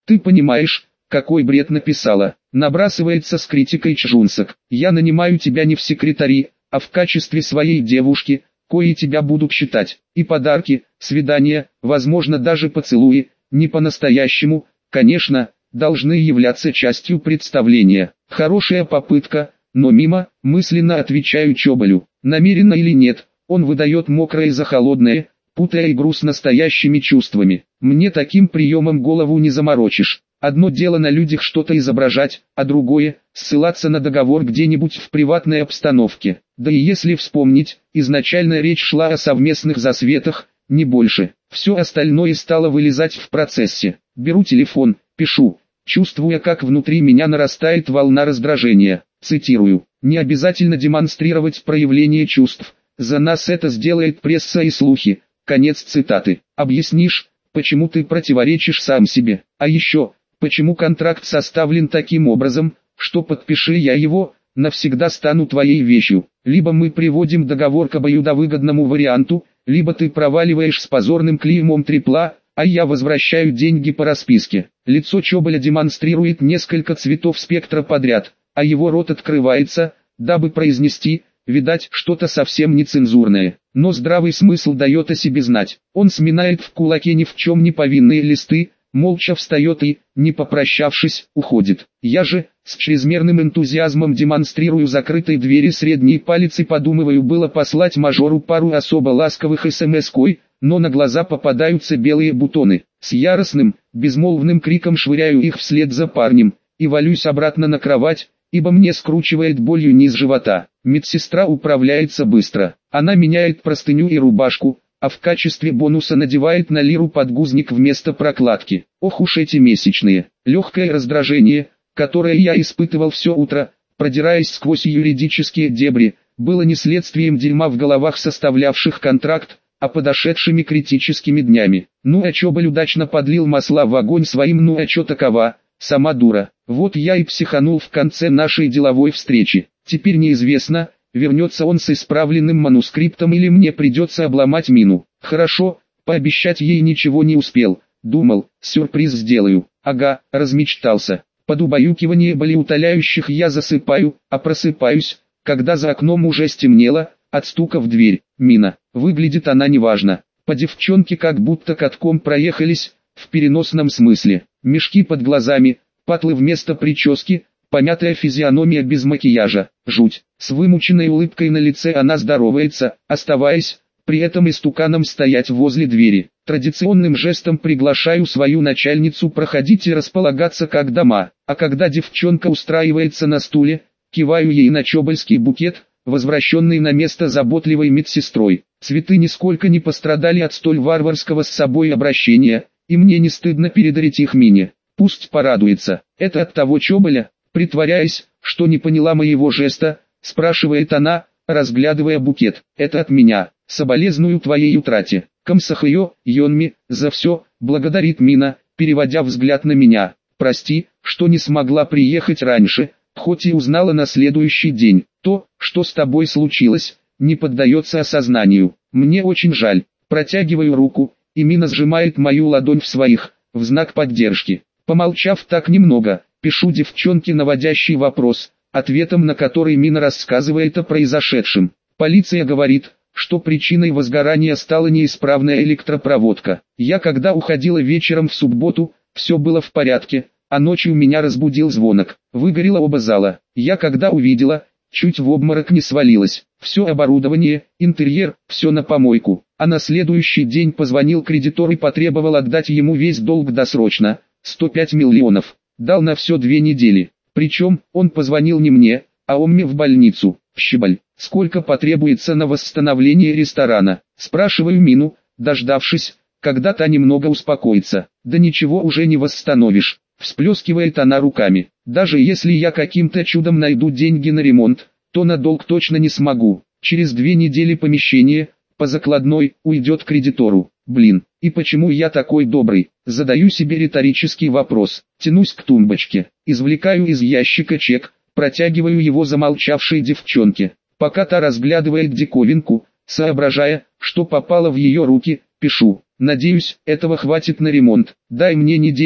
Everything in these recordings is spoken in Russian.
Ты понимаешь, какой бред написала? Набрасывается с критикой Чжунсок. Я нанимаю тебя не в секретари, а в качестве своей девушки, кои тебя будут считать. И подарки, свидания, возможно даже поцелуи, не по-настоящему, конечно, должны являться частью представления. Хорошая попытка, но мимо, мысленно отвечаю Чоболю. Намеренно или нет, он выдает мокрое за холодное, путая игру с настоящими чувствами. Мне таким приемом голову не заморочишь. Одно дело на людях что-то изображать, а другое – ссылаться на договор где-нибудь в приватной обстановке. Да и если вспомнить, изначально речь шла о совместных засветах, не больше. Все остальное стало вылезать в процессе. Беру телефон, пишу, чувствуя, как внутри меня нарастает волна раздражения. Цитирую: «Не обязательно демонстрировать проявление чувств. За нас это сделает пресса и слухи». Конец цитаты. Объяснишь, почему ты противоречишь сам себе? А еще, почему контракт составлен таким образом, что подпиши я его, навсегда стану твоей вещью? Либо мы приводим договор к обоюдовыгодному варианту, либо ты проваливаешь с позорным клеймом трипла, а я возвращаю деньги по расписке. Лицо Чоболя демонстрирует несколько цветов спектра подряд, а его рот открывается, дабы произнести, видать, что-то совсем нецензурное. Но здравый смысл дает о себе знать. Он сминает в кулаке ни в чем не повинные листы, молча встает и, не попрощавшись, уходит. Я же, с чрезмерным энтузиазмом демонстрирую закрытой двери средний палец и подумываю было послать мажору пару особо ласковых смс-кой, но на глаза попадаются белые бутоны. С яростным, безмолвным криком швыряю их вслед за парнем, и валюсь обратно на кровать, ибо мне скручивает болью низ живота. Медсестра управляется быстро. Она меняет простыню и рубашку, а в качестве бонуса надевает на Лиру подгузник вместо прокладки. Ох уж эти месячные. Легкое раздражение, которое я испытывал все утро, продираясь сквозь юридические дебри, было не следствием дерьма в головах составлявших контракт, а подошедшими критическими днями. Ну а Чоболь удачно подлил масла в огонь своим «ну а чё такова», сама дура. Вот я и психанул в конце нашей деловой встречи. Теперь неизвестно, вернется он с исправленным манускриптом или мне придется обломать мину. Хорошо, пообещать ей ничего не успел. Думал, сюрприз сделаю. Ага, размечтался. Под убаюкивание болеутоляющих я засыпаю, а просыпаюсь, когда за окном уже стемнело, от стука в дверь. Мина. Выглядит она неважно. По девчонке как будто катком проехались, в переносном смысле. Мешки под глазами, патлы вместо прически, помятая физиономия без макияжа, жуть. С вымученной улыбкой на лице она здоровается, оставаясь, при этом истуканом стоять возле двери. Традиционным жестом приглашаю свою начальницу проходить и располагаться как дома, а когда девчонка устраивается на стуле, киваю ей на чобольский букет, возвращенный на место заботливой медсестрой. Цветы нисколько не пострадали от столь варварского с собой обращения, и мне не стыдно передарить их Мине. Пусть порадуется. Это от того Чоболя? Притворяясь, что не поняла моего жеста, спрашивает она, разглядывая букет. Это от меня. Соболезную твоей утрате. Камсахайо, Йонми, за все, благодарит Мина, переводя взгляд на меня. Прости, что не смогла приехать раньше, хоть и узнала на следующий день. То, что с тобой случилось, не поддается осознанию. Мне очень жаль. Протягиваю руку, и Мина сжимает мою ладонь в своих, в знак поддержки. Помолчав так немного, пишу девчонке наводящий вопрос, ответом на который Мина рассказывает о произошедшем. Полиция говорит, что причиной возгорания стала неисправная электропроводка. Я когда уходила вечером в субботу, все было в порядке, а ночью меня разбудил звонок. Выгорело оба зала. Я когда увидела, чуть в обморок не свалилась. Все оборудование, интерьер, все на помойку. А на следующий день позвонил кредитор и потребовал отдать ему весь долг досрочно, 105 миллионов. Дал на все 2 недели. Причем, он позвонил не мне, а Омме в больницу. Щебаль, сколько потребуется на восстановление ресторана? Спрашиваю Мину, дождавшись, когда та немного успокоится. Да ничего уже не восстановишь. Всплескивает она руками. Даже если я каким-то чудом найду деньги на ремонт, то на долг точно не смогу. Через 2 недели помещение, по закладной, уйдет кредитору. Блин, и почему я такой добрый? Задаю себе риторический вопрос. Тянусь к тумбочке, извлекаю из ящика чек, протягиваю его замолчавшей девчонке. Пока та разглядывает диковинку, соображая, что попало в ее руки, пишу. Надеюсь, этого хватит на ремонт. Дай мне неделю,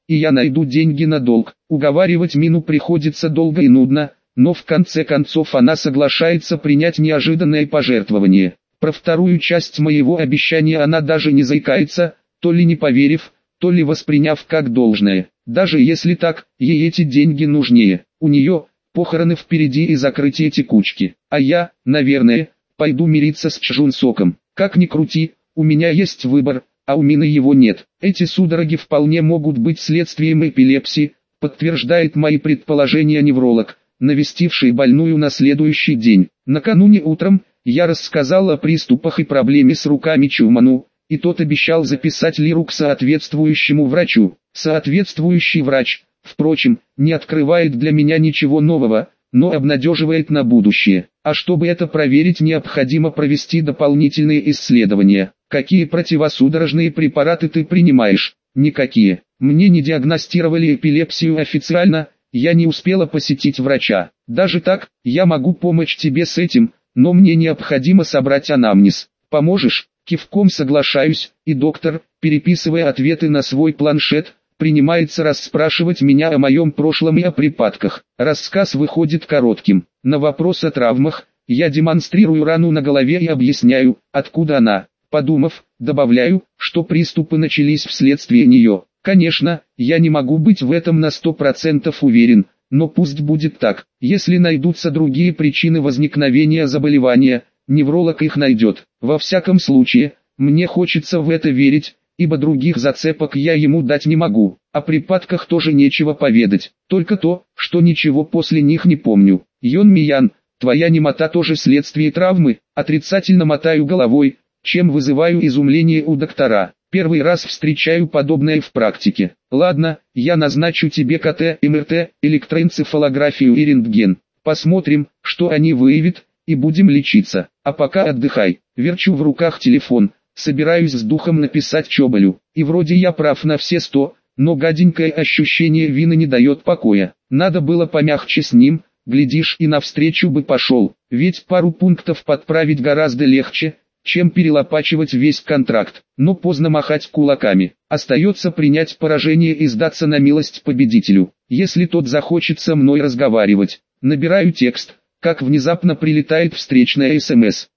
и я найду деньги на долг. Уговаривать Мину приходится долго и нудно, но в конце концов она соглашается принять неожиданное пожертвование. Про вторую часть моего обещания она даже не заикается, то ли не поверив, то ли восприняв как должное. Даже если так, ей эти деньги нужнее. У нее похороны впереди и закрытие текучки. А я, наверное, пойду мириться с Чжунсоком. Как ни крути, у меня есть выбор, а у Мины его нет. Эти судороги вполне могут быть следствием эпилепсии, подтверждает мои предположения невролог, навестивший больную на следующий день. Накануне утром я рассказал о приступах и проблеме с руками Чуману, и тот обещал записать Лиру к соответствующему врачу. Соответствующий врач, впрочем, не открывает для меня ничего нового, но обнадеживает на будущее. А чтобы это проверить, необходимо провести дополнительные исследования. Какие противосудорожные препараты ты принимаешь? Никакие. Мне не диагностировали эпилепсию официально, я не успела посетить врача. Даже так, я могу помочь тебе с этим, но мне необходимо собрать анамнез. Поможешь? Кивком соглашаюсь, и доктор, переписывая ответы на свой планшет, принимается расспрашивать меня о моем прошлом и о припадках. Рассказ выходит коротким. На вопрос о травмах, я демонстрирую рану на голове и объясняю, откуда она. Подумав, добавляю, что приступы начались вследствие нее. Конечно, я не могу быть в этом на 100% уверен, но пусть будет так. Если найдутся другие причины возникновения заболевания, невролог их найдет. Во всяком случае, мне хочется в это верить, ибо других зацепок я ему дать не могу. О припадках тоже нечего поведать, только то, что ничего после них не помню. Йон Миян, твоя немота тоже следствие травмы? Отрицательно мотаю головой, чем вызываю изумление у доктора. Первый раз встречаю подобное в практике. Ладно, я назначу тебе КТ, МРТ, электроэнцефалографию и рентген. Посмотрим, что они выявят, и будем лечиться. А пока отдыхай. Верчу в руках телефон, собираюсь с духом написать Чоболю. И вроде я прав на все 100, но гаденькое ощущение вины не дает покоя. Надо было помягче с ним, глядишь, и навстречу бы пошел. Ведь пару пунктов подправить гораздо легче, чем перелопачивать весь контракт. Но поздно махать кулаками. Остается принять поражение и сдаться на милость победителю. Если тот захочет со мной разговаривать, набираю текст, как внезапно прилетает встречная СМС.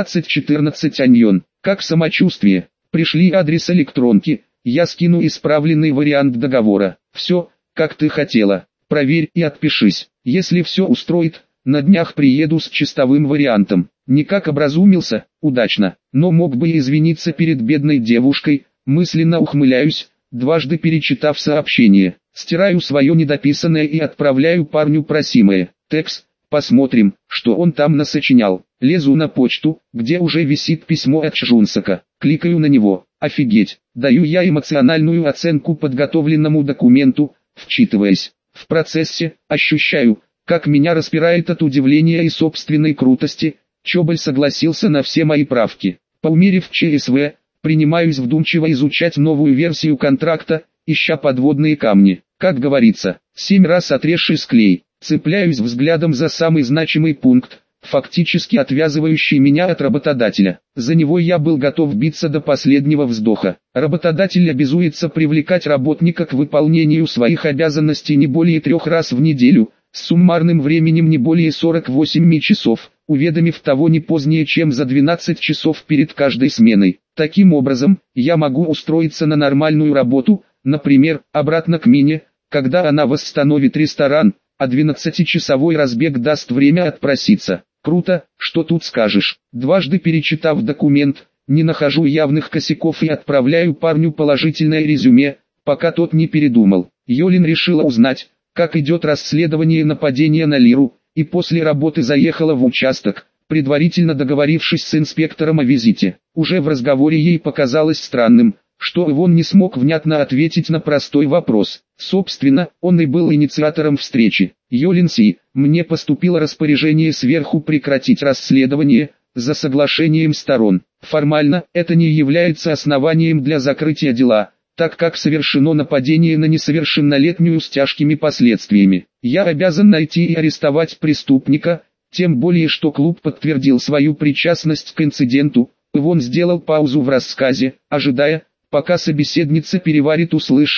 12:14 Аньон. Как самочувствие? Пришли адрес электронки, я скину исправленный вариант договора. Все, как ты хотела. Проверь и отпишись. Если все устроит, на днях приеду с чистовым вариантом. Никак образумился, удачно, но мог бы и извиниться перед бедной девушкой, мысленно ухмыляюсь, дважды перечитав сообщение. Стираю свое недописанное и отправляю парню просимое. Текст, посмотрим, что он там насочинял. Лезу на почту, где уже висит письмо от Чжунсока. Кликаю на него. Офигеть, даю я эмоциональную оценку подготовленному документу, вчитываясь. В процессе, ощущаю, как меня распирает от удивления и собственной крутости. Чоболь согласился на все мои правки. Поумерив ЧСВ, принимаюсь вдумчиво изучать новую версию контракта, ища подводные камни. Как говорится, 7 раз отрежь склей. Цепляюсь взглядом за самый значимый пункт, фактически отвязывающий меня от работодателя. За него я был готов биться до последнего вздоха. Работодатель обязуется привлекать работника к выполнению своих обязанностей не более 3 раз в неделю, с суммарным временем не более 48 часов, уведомив того не позднее, чем за 12 часов перед каждой сменой. Таким образом, я могу устроиться на нормальную работу, например, обратно к Мине, когда она восстановит ресторан, а 12-часовой разбег даст время отпроситься. Круто, что тут скажешь. Дважды перечитав документ, не нахожу явных косяков и отправляю парню положительное резюме, пока тот не передумал. Йолин решила узнать, как идет расследование нападения на Лиру, и после работы заехала в участок, предварительно договорившись с инспектором о визите. Уже в разговоре ей показалось странным, что Ивон не смог внятно ответить на простой вопрос. Собственно, он и был инициатором встречи. Йолин Си, мне поступило распоряжение сверху прекратить расследование, за соглашением сторон. Формально, это не является основанием для закрытия дела, так как совершено нападение на несовершеннолетнюю с тяжкими последствиями. Я обязан найти и арестовать преступника, тем более что клуб подтвердил свою причастность к инциденту. Ивон сделал паузу в рассказе, ожидая, пока собеседница переварит услышанное,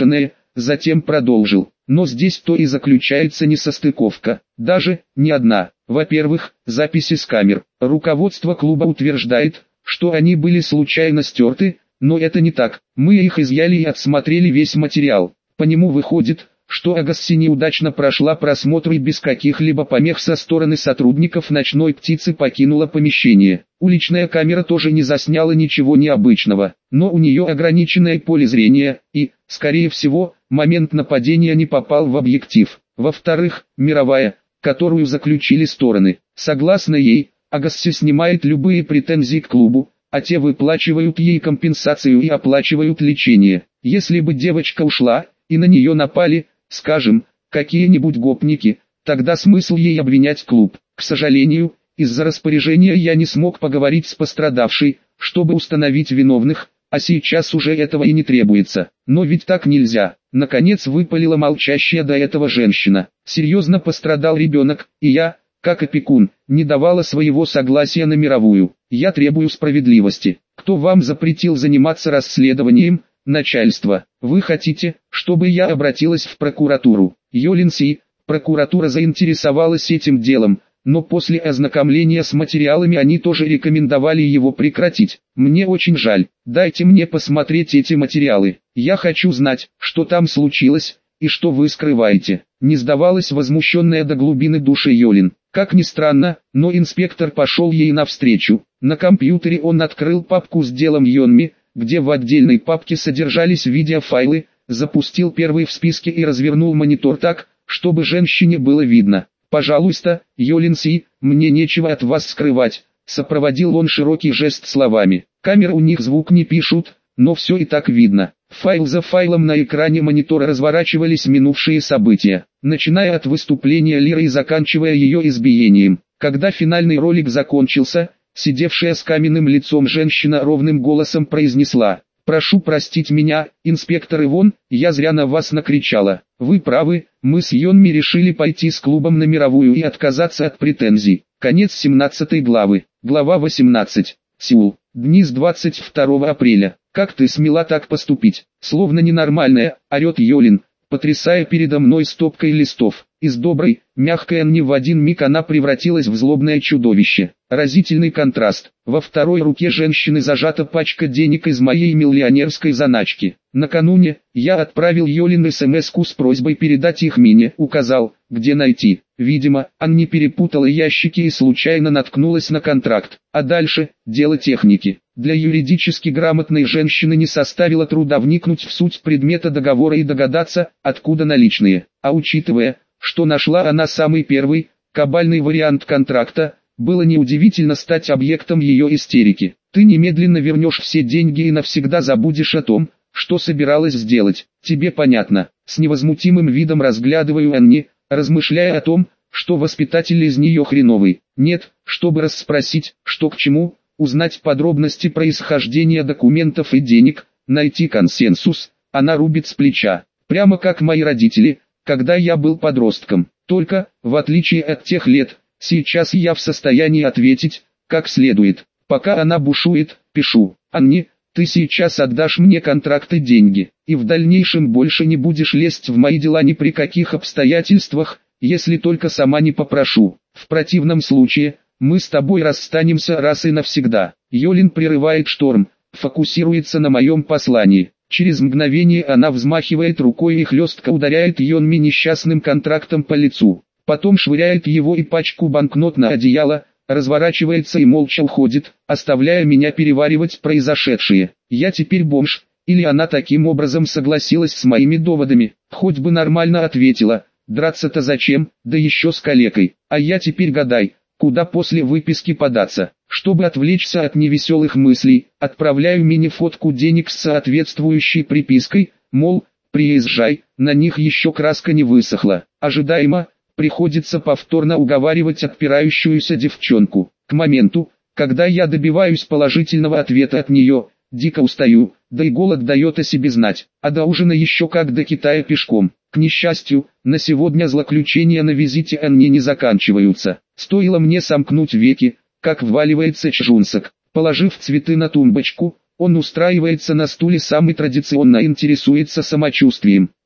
затем продолжил. Но здесь то и заключается несостыковка, даже не одна. Во-первых, записи с камер. Руководство клуба утверждает, что они были случайно стерты, но это не так. Мы их изъяли и отсмотрели весь материал. По нему выходит, что Агасси неудачно прошла просмотр и без каких-либо помех со стороны сотрудников ночной птицы покинула помещение. Уличная камера тоже не засняла ничего необычного, но у нее ограниченное поле зрения, и, скорее всего, момент нападения не попал в объектив. Во-вторых, мировая, которую заключили стороны. Согласно ей, Агасси снимает любые претензии к клубу, а те выплачивают ей компенсацию и оплачивают лечение. Если бы девочка ушла, и на нее напали, скажем, какие-нибудь гопники, тогда смысл ей обвинять клуб. К сожалению, из-за распоряжения я не смог поговорить с пострадавшей, чтобы установить виновных, а сейчас уже этого и не требуется. Но ведь так нельзя. Наконец выпалила молчащая до этого женщина. Серьезно пострадал ребенок, и я, как опекун, не давала своего согласия на мировую. Я требую справедливости. Кто вам запретил заниматься расследованием? Начальство. Вы хотите, чтобы я обратилась в прокуратуру? Йолинси, прокуратура заинтересовалась этим делом, но после ознакомления с материалами они тоже рекомендовали его прекратить. Мне очень жаль. Дайте мне посмотреть эти материалы. Я хочу знать, что там случилось, и что вы скрываете. Не сдавалась возмущенная до глубины души Йолин. Как ни странно, но инспектор пошел ей навстречу. На компьютере он открыл папку с делом Йонми, где в отдельной папке содержались видеофайлы, запустил первый в списке и развернул монитор так, чтобы женщине было видно. «Пожалуйста, Йолинси, мне нечего от вас скрывать», сопроводил он широкий жест словами. Камеры у них звук не пишут, но все и так видно. Файл за файлом на экране монитора разворачивались минувшие события, начиная от выступления Лиры и заканчивая ее избиением. Когда финальный ролик закончился, сидевшая с каменным лицом женщина ровным голосом произнесла: «Прошу простить меня, инспектор Ивон, я зря на вас накричала. Вы правы, мы с Йонми решили пойти с клубом на мировую и отказаться от претензий». Конец 17 главы. Глава 18. Сеул. Дни с 22 апреля. «Как ты смела так поступить?» Словно ненормальная, орет Йолин, потрясая передо мной стопкой листов. Из доброй, мягкой Анни в один миг она превратилась в злобное чудовище. Разительный контраст. Во второй руке женщины зажата пачка денег из моей миллионерской заначки. Накануне, я отправил Йолин СМС-ку с просьбой передать их Мине, указал, где найти. Видимо, Анни перепутала ящики и случайно наткнулась на контракт. А дальше, дело техники. Для юридически грамотной женщины не составило труда вникнуть в суть предмета договора и догадаться, откуда наличные. А учитывая, что нашла она самый первый, кабальный вариант контракта, было неудивительно стать объектом ее истерики. Ты немедленно вернешь все деньги и навсегда забудешь о том, что собиралась сделать. Тебе понятно. С невозмутимым видом разглядываю Анни, размышляя о том, что воспитатель из нее хреновый. Нет, чтобы расспросить, что к чему, узнать подробности происхождения документов и денег, найти консенсус, она рубит с плеча. Прямо как мои родители, когда я был подростком. Только, в отличие от тех лет, сейчас я в состоянии ответить, как следует. Пока она бушует, пишу: «Анни, ты сейчас отдашь мне контракт и деньги, и в дальнейшем больше не будешь лезть в мои дела ни при каких обстоятельствах, если только сама не попрошу. В противном случае, мы с тобой расстанемся раз и навсегда». Йолин прерывает шторм, фокусируется на моем послании. Через мгновение она взмахивает рукой и хлестко ударяет Йонми несчастным контрактом по лицу. Потом швыряет его и пачку банкнот на одеяло, разворачивается и молча уходит, оставляя меня переваривать произошедшее. Я теперь бомж, или она таким образом согласилась с моими доводами? Хоть бы нормально ответила, драться-то зачем, да еще с калекой. А я теперь гадай, куда после выписки податься. Чтобы отвлечься от невеселых мыслей, отправляю мини-фотку денег с соответствующей припиской, мол, приезжай, на них еще краска не высохла. Ожидаемо, приходится повторно уговаривать отпирающуюся девчонку. К моменту, когда я добиваюсь положительного ответа от нее, дико устаю, да и голод дает о себе знать, а до ужина еще как до Китая пешком. К несчастью, на сегодня злоключения на визите Анни не заканчиваются. Стоило мне сомкнуть веки, как вваливается Чжунсок. Положив цветы на тумбочку, он устраивается на стуле сам и традиционно интересуется самочувствием.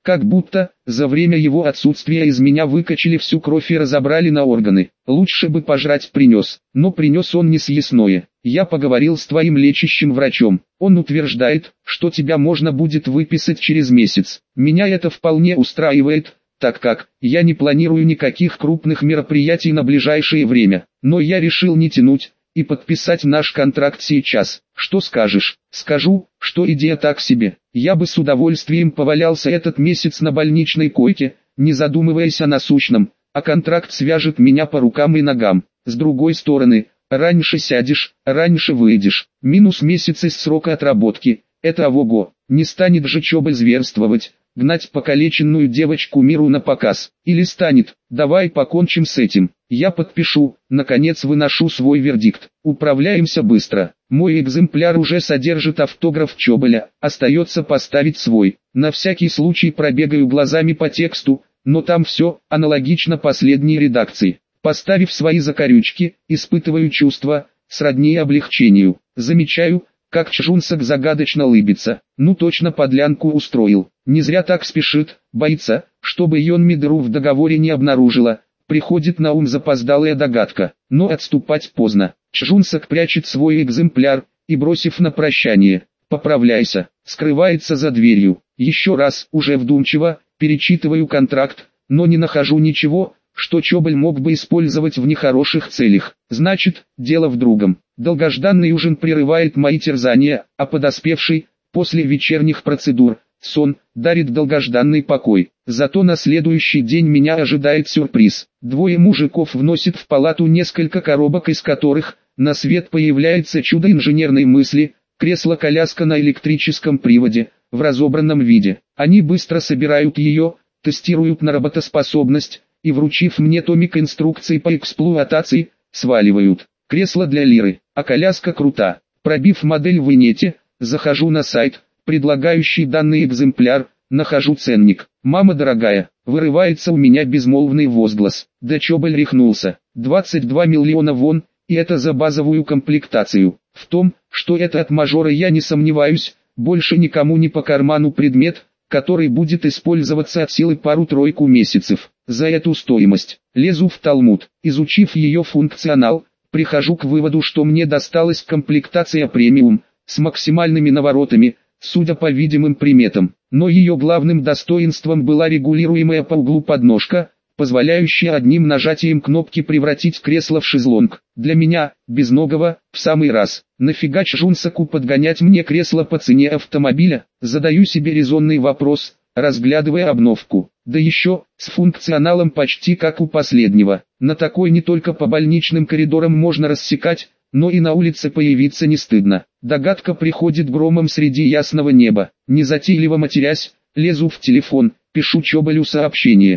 Как будто, за время его отсутствия из меня выкачали всю кровь и разобрали на органы. Лучше бы пожрать принес, но принес он не съестное. Я поговорил с твоим лечащим врачом. Он утверждает, что тебя можно будет выписать через месяц. Меня это вполне устраивает, так как я не планирую никаких крупных мероприятий на ближайшее время. Но я решил не тянуть и подписать наш контракт сейчас. Что скажешь? Скажу, что идея так себе. Я бы с удовольствием повалялся этот месяц на больничной койке, не задумываясь о насущном, а контракт свяжет меня по рукам и ногам. С другой стороны, раньше сядешь, раньше выйдешь. Минус месяц из срока отработки. Это ого-го. Не станет же Чобаль зверствовать, гнать покалеченную девочку миру на показ. Или станет: давай покончим с этим. Я подпишу. Наконец выношу свой вердикт. Управляемся быстро. Мой экземпляр уже содержит автограф Чобаля. Остается поставить свой. На всякий случай пробегаю глазами по тексту, но там все аналогично последней редакции. Поставив свои закорючки, испытываю чувство, сродни облегчению. Замечаю, как Чжунсок загадочно улыбится. Ну точно подлянку устроил. Не зря так спешит, боится, чтобы Йонми дыру в договоре не обнаружила. Приходит на ум запоздалая догадка, но отступать поздно. Чжунсок прячет свой экземпляр и, бросив на прощание: «Поправляйся», скрывается за дверью. Еще раз, уже вдумчиво, перечитываю контракт, но не нахожу ничего, что Чобаль мог бы использовать в нехороших целях. Значит, дело в другом. Долгожданный ужин прерывает мои терзания, а подоспевший, после вечерних процедур, сон, дарит долгожданный покой. Зато на следующий день меня ожидает сюрприз. Двое мужиков вносят в палату несколько коробок, из которых на свет появляется чудо инженерной мысли, кресло-коляска на электрическом приводе, в разобранном виде. Они быстро собирают ее, тестируют на работоспособность, и, вручив мне томик инструкций по эксплуатации, сваливают. Кресло для Лиры, а коляска крута. Пробив модель в инете, захожу на сайт, предлагающий данный экземпляр, нахожу ценник. «Мама дорогая», вырывается у меня безмолвный возглас. Да Чобаль рехнулся. 22 миллиона вон, и это за базовую комплектацию. В том, что это от мажора, я не сомневаюсь. Больше никому не по карману предмет, который будет использоваться от силы пару-тройку месяцев. За эту стоимость лезу в Талмуд. Изучив ее функционал, прихожу к выводу, что мне досталась комплектация премиум, с максимальными наворотами, судя по видимым приметам. Но ее главным достоинством была регулируемая по углу подножка, позволяющая одним нажатием кнопки превратить кресло в шезлонг. Для меня, безногого, в самый раз. Нафига Чжунсоку подгонять мне кресло по цене автомобиля? Задаю себе резонный вопрос, разглядывая обновку. Да еще, с функционалом почти как у последнего. На такой не только по больничным коридорам можно рассекать, но и на улице появиться не стыдно. Догадка приходит громом среди ясного неба. Незатейливо матерясь, лезу в телефон, пишу Чобалю сообщение.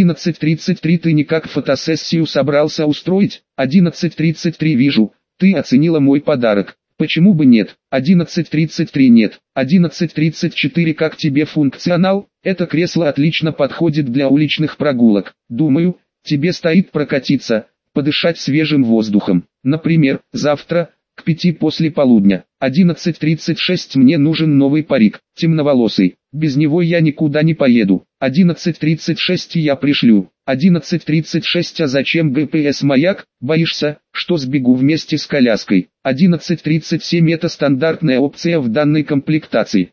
11:33 ты никак фотосессию собрался устроить? 11:33 вижу, ты оценила мой подарок. Почему бы нет? 11:33 нет. 11:34 как тебе функционал? Это кресло отлично подходит для уличных прогулок. Думаю, тебе стоит прокатиться, подышать свежим воздухом. Например, завтра, к 5 после полудня. 11:36 мне нужен новый парик, темноволосый. Без него я никуда не поеду. 11:36 я пришлю. 11:36 а зачем GPS-маяк? Боишься, что сбегу вместе с коляской? 11:37 это стандартная опция в данной комплектации.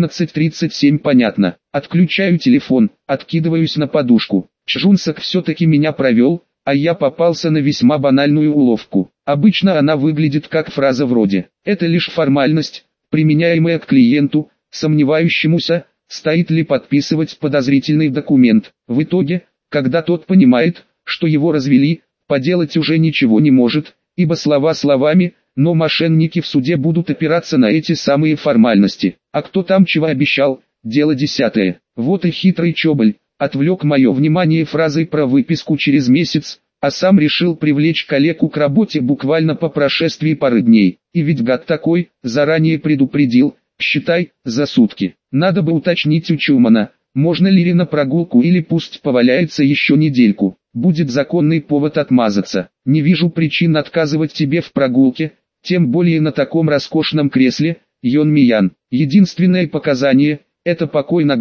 11:37 понятно. Отключаю телефон, откидываюсь на подушку. Чжунсок все-таки меня провел, а я попался на весьма банальную уловку. Обычно она выглядит как фраза вроде: «Это лишь формальность, применяемая к клиенту, сомневающемуся, стоит ли подписывать подозрительный документ». В итоге, когда тот понимает, что его развели, поделать уже ничего не может, ибо слова словами, но мошенники в суде будут опираться на эти самые формальности. А кто там чего обещал, дело десятое. Вот и хитрый Чобаль отвлек мое внимание фразой про выписку через месяц, а сам решил привлечь коллегу к работе буквально по прошествии пары дней. И ведь гад такой, заранее предупредил, считай, за сутки. Надо бы уточнить у Чумана, можно ли на прогулку или пусть поваляется еще недельку. Будет законный повод отмазаться. Не вижу причин отказывать тебе в прогулке, тем более на таком роскошном кресле, Йон Миян. Единственное показание – это покой ногам,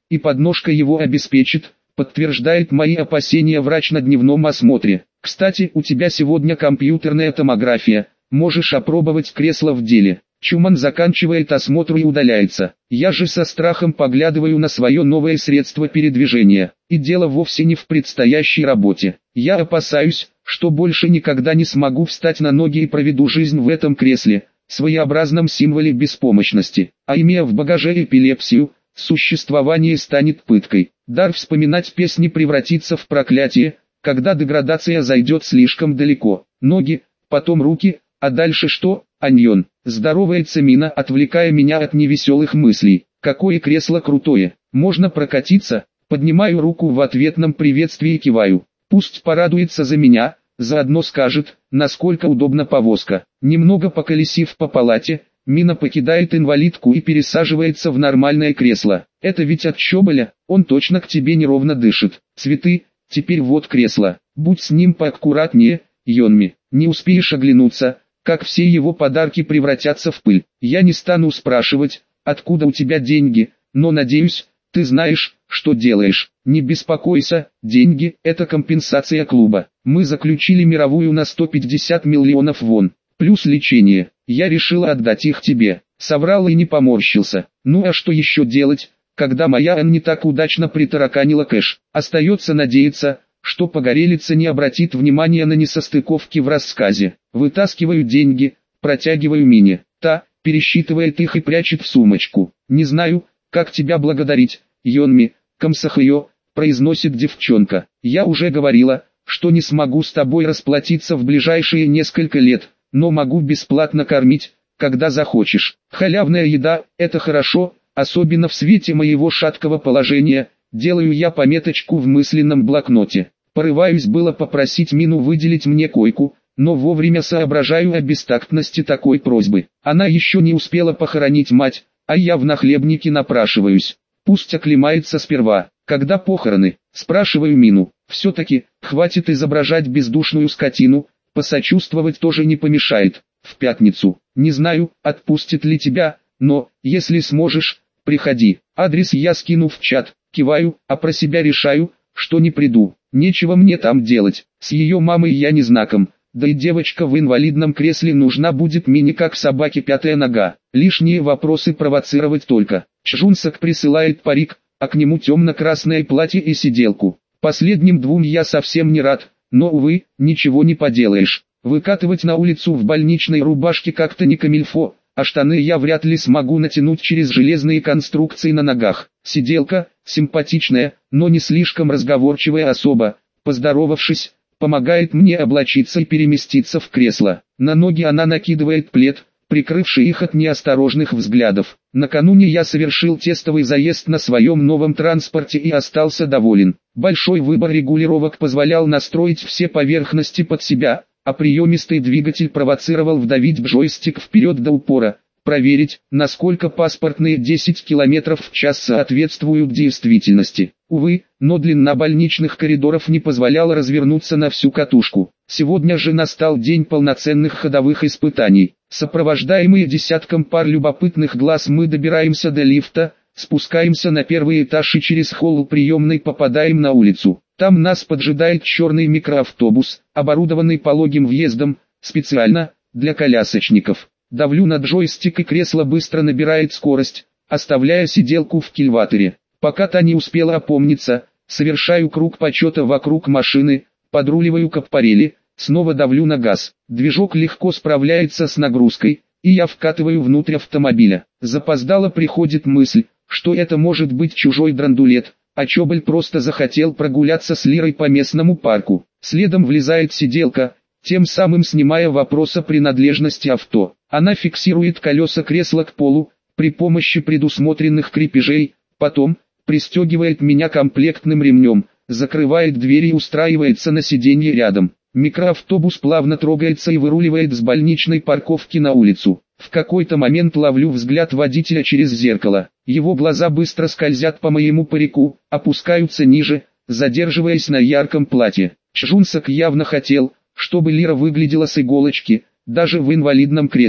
и подножка его обеспечит, подтверждает мои опасения врач на дневном осмотре. Кстати, у тебя сегодня компьютерная томография, можешь опробовать кресло в деле. Чуман заканчивает осмотр и удаляется. Я же со страхом поглядываю на свое новое средство передвижения. И дело вовсе не в предстоящей работе. Я опасаюсь, что больше никогда не смогу встать на ноги и проведу жизнь в этом кресле, своеобразном символе беспомощности. А имея в багаже эпилепсию, существование станет пыткой. Дар вспоминать песни превратится в проклятие, когда деградация зайдет слишком далеко. Ноги, потом руки, а дальше что? Аньон. Здоровается Мина, отвлекая меня от невеселых мыслей. Какое кресло крутое. Можно прокатиться? Поднимаю руку в ответном приветствии и киваю. Пусть порадуется за меня, заодно скажет, насколько удобна повозка. Немного поколесив по палате, Мина покидает инвалидку и пересаживается в нормальное кресло. Это ведь от Чоболя, он точно к тебе неровно дышит. Цветы, теперь вот кресло. Будь с ним поаккуратнее, Йонми. Не успеешь оглянуться, как все его подарки превратятся в пыль. Я не стану спрашивать, откуда у тебя деньги, но надеюсь, ты знаешь, что делаешь. Не беспокойся, деньги – это компенсация клуба. Мы заключили мировую на 150 миллионов вон, плюс лечение. Я решила отдать их тебе. Соврал и не поморщился. Ну а что еще делать, когда моя Ан не так удачно притараканила кэш? Остается надеяться, что погорелица не обратит внимания на несостыковки в рассказе. Вытаскиваю деньги, протягиваю Мине. Та пересчитывает их и прячет в сумочку. Не знаю, как тебя благодарить, Йонми, Камсахайо, произносит девчонка. Я уже говорила, что не смогу с тобой расплатиться в ближайшие несколько лет, но могу бесплатно кормить, когда захочешь. Халявная еда – это хорошо, особенно в свете моего шаткого положения. Делаю я пометочку в мысленном блокноте. Порываюсь было попросить Мину выделить мне койку, но вовремя соображаю о бестактности такой просьбы. Она еще не успела похоронить мать, а я в нахлебнике напрашиваюсь. Пусть оклемается сперва. Когда похороны? Спрашиваю Мину. Все-таки, хватит изображать бездушную скотину, посочувствовать тоже не помешает. В пятницу. Не знаю, отпустит ли тебя, но, если сможешь, приходи. Адрес я скину в чат. Киваю, а про себя решаю, что не приду. Нечего мне там делать. С ее мамой я не знаком. Да и девочка в инвалидном кресле нужна будет Мине как собаке пятая нога. Лишние вопросы провоцировать только. Чжунсок присылает парик, а к нему темно-красное платье и сиделку. Последним двум я совсем не рад, но увы, ничего не поделаешь. Выкатывать на улицу в больничной рубашке как-то не камильфо, а штаны я вряд ли смогу натянуть через железные конструкции на ногах. Сиделка, симпатичная, но не слишком разговорчивая особа, поздоровавшись, помогает мне облачиться и переместиться в кресло. На ноги она накидывает плед, прикрывший их от неосторожных взглядов. Накануне я совершил тестовый заезд на своем новом транспорте и остался доволен. Большой выбор регулировок позволял настроить все поверхности под себя, а приемистый двигатель провоцировал вдавить джойстик вперед до упора, проверить, насколько паспортные 10 км в час соответствуют действительности. Увы, но длина больничных коридоров не позволяла развернуться на всю катушку. Сегодня же настал день полноценных ходовых испытаний. Сопровождаемые десятком пар любопытных глаз мы добираемся до лифта, спускаемся на первый этаж и через холл приемной попадаем на улицу. Там нас поджидает черный микроавтобус, оборудованный пологим въездом, специально для колясочников. Давлю на джойстик и кресло быстро набирает скорость, оставляя сиделку в кильваторе. Пока та не успела опомниться, совершаю круг почета вокруг машины, подруливаю к аппарели, снова давлю на газ. Движок легко справляется с нагрузкой, и я вкатываю внутрь автомобиля. Запоздало приходит мысль, что это может быть чужой драндулет, а Чоболь просто захотел прогуляться с Лирой по местному парку. Следом влезает сиделка, тем самым снимая вопрос о принадлежности авто. Она фиксирует колеса кресла к полу, при помощи предусмотренных крепежей, потом пристегивает меня комплектным ремнем, закрывает дверь и устраивается на сиденье рядом. Микроавтобус плавно трогается и выруливает с больничной парковки на улицу. В какой-то момент ловлю взгляд водителя через зеркало. Его глаза быстро скользят по моему парику, опускаются ниже, задерживаясь на ярком платье. Чжунсок явно хотел, чтобы Лира выглядела с иголочки, даже в инвалидном кресле.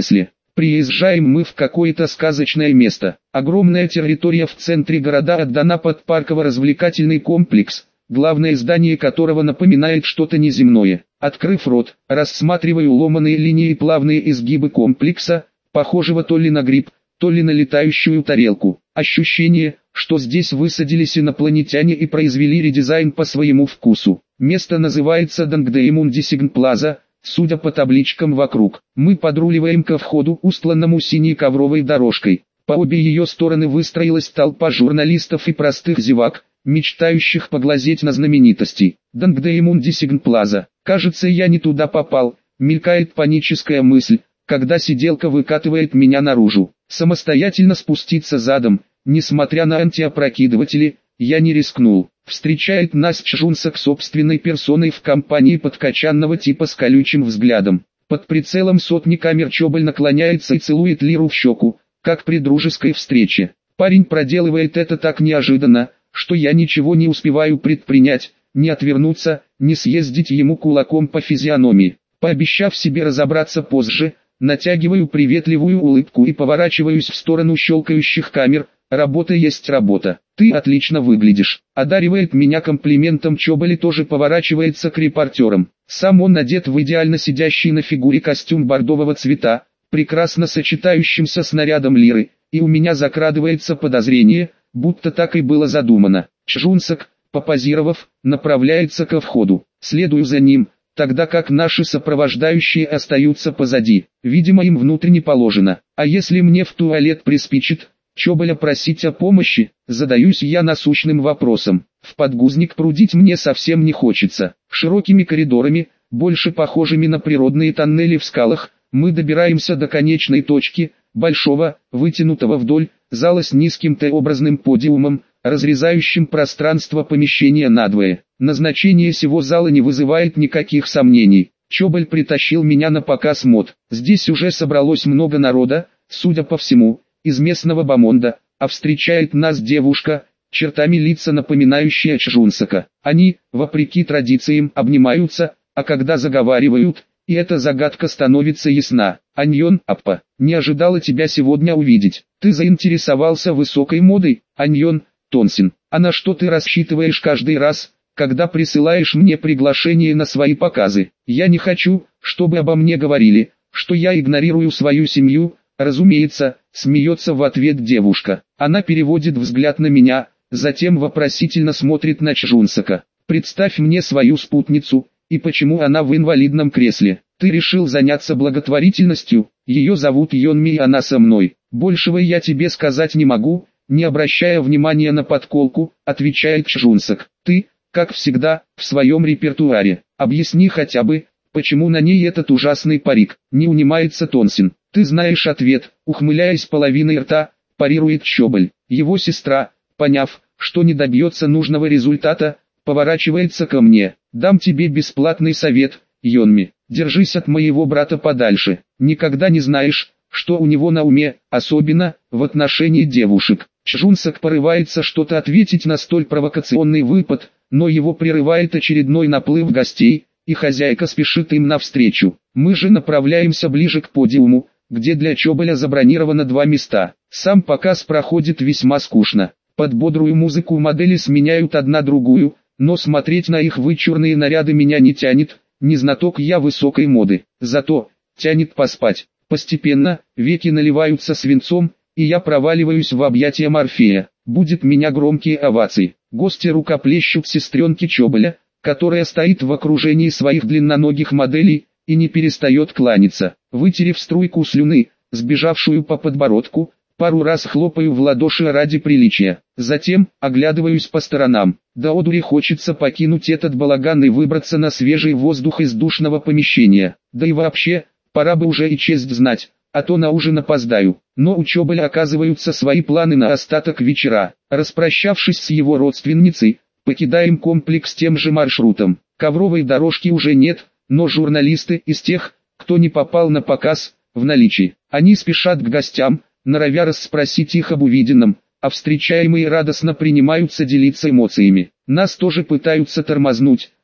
Приезжаем мы в какое-то сказочное место. Огромная территория в центре города отдана под парково-развлекательный комплекс, главное здание которого напоминает что-то неземное. Открыв рот, рассматриваю ломаные линии и плавные изгибы комплекса, похожего то ли на гриб, то ли на летающую тарелку. Ощущение, что здесь высадились инопланетяне и произвели редизайн по своему вкусу. Место называется Дангдеймундисигн Плаза, судя по табличкам вокруг. Мы подруливаем ко входу, устланному синей ковровой дорожкой. По обе ее стороны выстроилась толпа журналистов и простых зевак, мечтающих поглазеть на знаменитостей. Дангдеймундисигн Плаза. Кажется, я не туда попал, мелькает паническая мысль, когда сиделка выкатывает меня наружу. Самостоятельно спуститься задом, несмотря на антиопрокидыватели, я не рискнул. Встречает нас Чжунсок собственной персоной в компании подкачанного типа с колючим взглядом. Под прицелом сотни камер Чоболь наклоняется и целует Лиру в щеку, как при дружеской встрече. Парень проделывает это так неожиданно, что я ничего не успеваю предпринять, не отвернуться, не съездить ему кулаком по физиономии. Пообещав себе разобраться позже, натягиваю приветливую улыбку и поворачиваюсь в сторону щелкающих камер. Работа есть работа. Ты отлично выглядишь. Одаривает меня комплиментом Чоболь и тоже поворачивается к репортерам. Сам он одет в идеально сидящий на фигуре костюм бордового цвета, прекрасно сочетающимся с нарядом Лиры, и у меня закрадывается подозрение, будто так и было задумано. Чжунсок, попозировав, направляется ко входу. Следую за ним, тогда как наши сопровождающие остаются позади. Видимо, им внутренне положено. А если мне в туалет приспичит Чоболя просить о помощи, задаюсь я насущным вопросом. В подгузник прудить мне совсем не хочется. Широкими коридорами, больше похожими на природные тоннели в скалах, мы добираемся до конечной точки, большого, вытянутого вдоль, зала с низким Т-образным подиумом, разрезающим пространство помещения надвое. Назначение сего зала не вызывает никаких сомнений. Чоболь притащил меня на показ мод. Здесь уже собралось много народа, судя по всему, из местного бомонда, а встречает нас девушка, чертами лица напоминающая Чжунсока. Они, вопреки традициям, обнимаются, а когда заговаривают, и эта загадка становится ясна. Аньон, Аппа, не ожидала тебя сегодня увидеть. Ты заинтересовался высокой модой, Аньон, Тонсин. А на что ты рассчитываешь каждый раз, когда присылаешь мне приглашение на свои показы? Я не хочу, чтобы обо мне говорили, что я игнорирую свою семью. Разумеется, смеется в ответ девушка. Она переводит взгляд на меня, затем вопросительно смотрит на Чжунсока. Представь мне свою спутницу, и почему она в инвалидном кресле. Ты решил заняться благотворительностью, ее зовут Йонми и она со мной. Большего я тебе сказать не могу, не обращая внимания на подколку, отвечает Чжунсок. Ты, как всегда, в своем репертуаре. Объясни хотя бы, почему на ней этот ужасный парик, не унимается Тонсин. Ты знаешь ответ, ухмыляясь половиной рта, парирует Чоболь. Его сестра, поняв, что не добьется нужного результата, поворачивается ко мне. Дам тебе бесплатный совет, Йонми. Держись от моего брата подальше. Никогда не знаешь, что у него на уме, особенно в отношении девушек. Чжунсок порывается что-то ответить на столь провокационный выпад, но его прерывает очередной наплыв гостей, и хозяйка спешит им навстречу. Мы же направляемся ближе к подиуму, где для Чоболя забронировано 2 места. Сам показ проходит весьма скучно. Под бодрую музыку модели сменяют одна другую, но смотреть на их вычурные наряды меня не тянет, не знаток я высокой моды. Зато, тянет поспать. Постепенно, веки наливаются свинцом, и я проваливаюсь в объятия Морфея. Будет меня громкие овации. Гости рукоплещут сестренке Чоболя, которая стоит в окружении своих длинноногих моделей, и не перестает кланяться. Вытерев струйку слюны, сбежавшую по подбородку, пару раз хлопаю в ладоши ради приличия. Затем, оглядываюсь по сторонам. До одури хочется покинуть этот балаган и выбраться на свежий воздух из душного помещения. Да и вообще, пора бы уже и честь знать, а то на ужин опоздаю. Но у Чоболя оказываются свои планы на остаток вечера. Распрощавшись с его родственницей, покидаем комплекс тем же маршрутом. Ковровой дорожки уже нет, но журналисты из тех, кто не попал на показ, в наличии. Они спешат к гостям, норовя расспросить их об увиденном, а встречаемые радостно принимаются делиться эмоциями. Нас тоже пытаются тормознуть,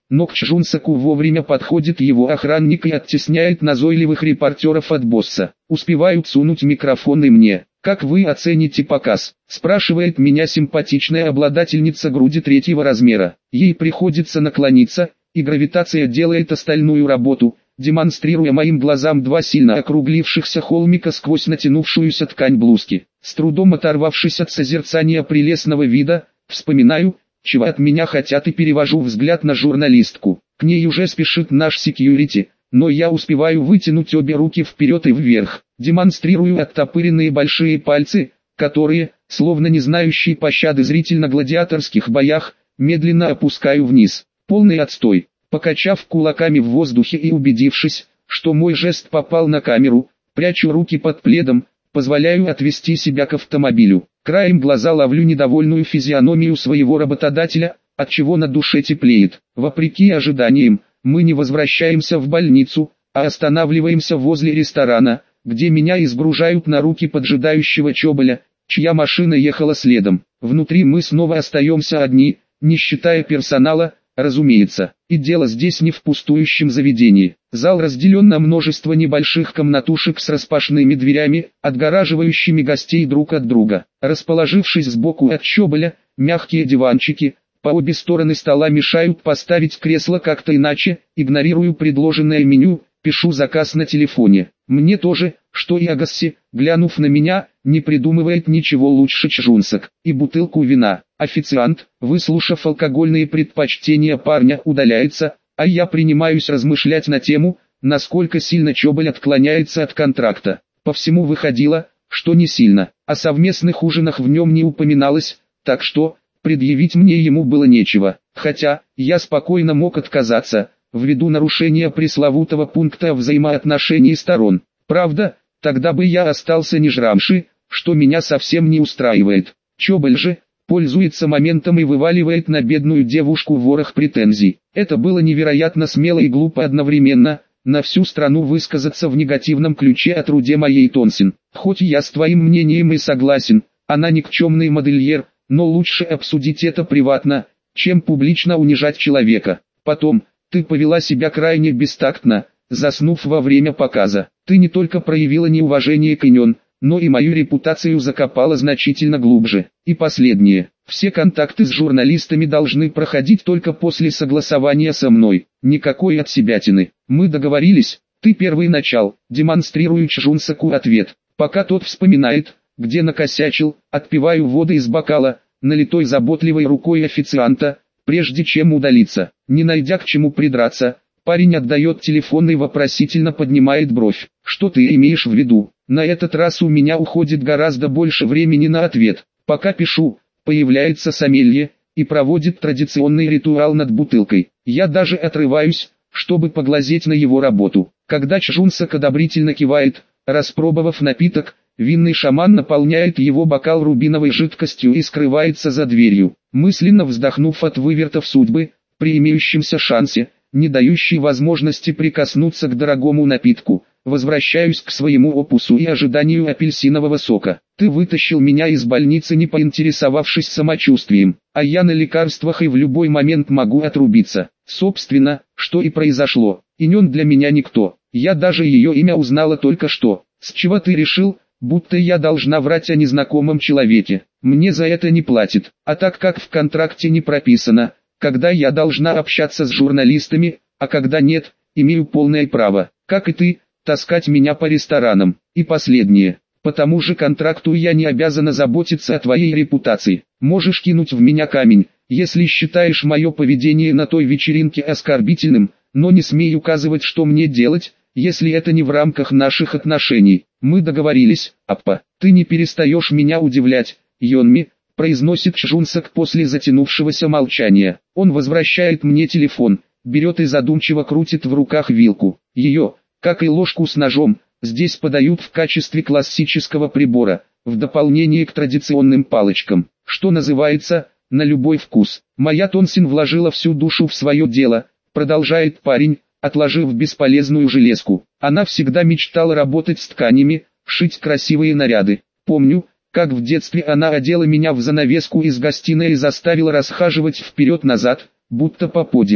но к Чжунсаку вовремя подходит его охранник и оттесняет назойливых репортеров от босса. Успевают сунуть микрофон и мне. «Как вы оцените показ?» – спрашивает меня симпатичная обладательница груди 3-го размера. Ей приходится наклониться, и гравитация делает остальную работу, демонстрируя моим глазам 2 сильно округлившихся холмика сквозь натянувшуюся ткань блузки. С трудом оторвавшись от созерцания прелестного вида, вспоминаю, чего от меня хотят, и перевожу взгляд на журналистку. К ней уже спешит наш секьюрити, но я успеваю вытянуть обе руки вперед и вверх, демонстрирую оттопыренные большие пальцы, которые, словно не знающие пощады зритель на гладиаторских боях, медленно опускаю вниз. Полный отстой. Покачав кулаками в воздухе и убедившись, что мой жест попал на камеру, прячу руки под пледом, позволяю отвести себя к автомобилю. Краем глаза ловлю недовольную физиономию своего работодателя, отчего на душе теплеет. Вопреки ожиданиям, мы не возвращаемся в больницу, а останавливаемся возле ресторана, где меня изгружают на руки поджидающего Чоболя, чья машина ехала следом. Внутри мы снова остаемся одни, не считая персонала, разумеется. И дело здесь не в пустующем заведении. Зал разделен на множество небольших комнатушек с распашными дверями, отгораживающими гостей друг от друга. Расположившись сбоку от Чоболя, мягкие диванчики по обе стороны стола мешают поставить кресло как-то иначе, игнорирую предложенное меню, пишу заказ на телефоне. Мне тоже, что и Агасси, глянув на меня, не придумывает ничего лучше Чжунсак. И бутылку вина. Официант, выслушав алкогольные предпочтения парня, удаляется, а я принимаюсь размышлять на тему, насколько сильно Чоболь отклоняется от контракта. По всему выходило, что не сильно. О совместных ужинах в нем не упоминалось, так что предъявить мне ему было нечего. Хотя, я спокойно мог отказаться, ввиду нарушения пресловутого пункта о взаимоотношении сторон. Правда, тогда бы я остался нежрамши, что меня совсем не устраивает. Чоболь же пользуется моментом и вываливает на бедную девушку ворох претензий. Это было невероятно смело и глупо одновременно, на всю страну высказаться в негативном ключе о труде моей Тонсин. Хоть я с твоим мнением и согласен, она никчемный модельер, но лучше обсудить это приватно, чем публично унижать человека. Потом, ты повела себя крайне бестактно, заснув во время показа. Ты не только проявила неуважение к Инён, но и мою репутацию закопала значительно глубже. И последнее. Все контакты с журналистами должны проходить только после согласования со мной. Никакой отсебятины. Мы договорились, ты первый начал. Демонстрирую Чжунсаку ответ. Пока тот вспоминает, где накосячил, отпиваю воды из бокала, налитой заботливой рукой официанта, прежде чем удалиться. Не найдя к чему придраться, парень отдает телефон и вопросительно поднимает бровь. Что ты имеешь в виду? На этот раз у меня уходит гораздо больше времени на ответ. Пока пишу, появляется сомелье и проводит традиционный ритуал над бутылкой. Я даже отрываюсь, чтобы поглазеть на его работу. Когда Чжунсак одобрительно кивает, распробовав напиток, винный шаман наполняет его бокал рубиновой жидкостью и скрывается за дверью. Мысленно вздохнув от вывертов судьбы, при имеющемся шансе, не дающий возможности прикоснуться к дорогому напитку, возвращаюсь к своему опусу и ожиданию апельсинового сока. Ты вытащил меня из больницы, не поинтересовавшись самочувствием, а я на лекарствах и в любой момент могу отрубиться. Собственно, что и произошло. Инён для меня никто. Я даже ее имя узнала только что. С чего ты решил, будто я должна врать о незнакомом человеке? Мне за это не платят. А так как в контракте не прописано, когда я должна общаться с журналистами, а когда нет, имею полное право, как и ты, таскать меня по ресторанам. И последнее. По тому же контракту я не обязана заботиться о твоей репутации. Можешь кинуть в меня камень, если считаешь мое поведение на той вечеринке оскорбительным, но не смей указывать, что мне делать, если это не в рамках наших отношений. Мы договорились, Аппа. Ты не перестаешь меня удивлять, Йонми, произносит Чжунсак после затянувшегося молчания. Он возвращает мне телефон, берет и задумчиво крутит в руках вилку. Ее, как и ложку с ножом, здесь подают в качестве классического прибора, в дополнение к традиционным палочкам, что называется, на любой вкус. Моя Тонсин вложила всю душу в свое дело, продолжает парень, отложив бесполезную железку. Она всегда мечтала работать с тканями, шить красивые наряды. Помню, как в детстве она одела меня в занавеску из гостиной и заставила расхаживать вперед-назад, будто по подиуму.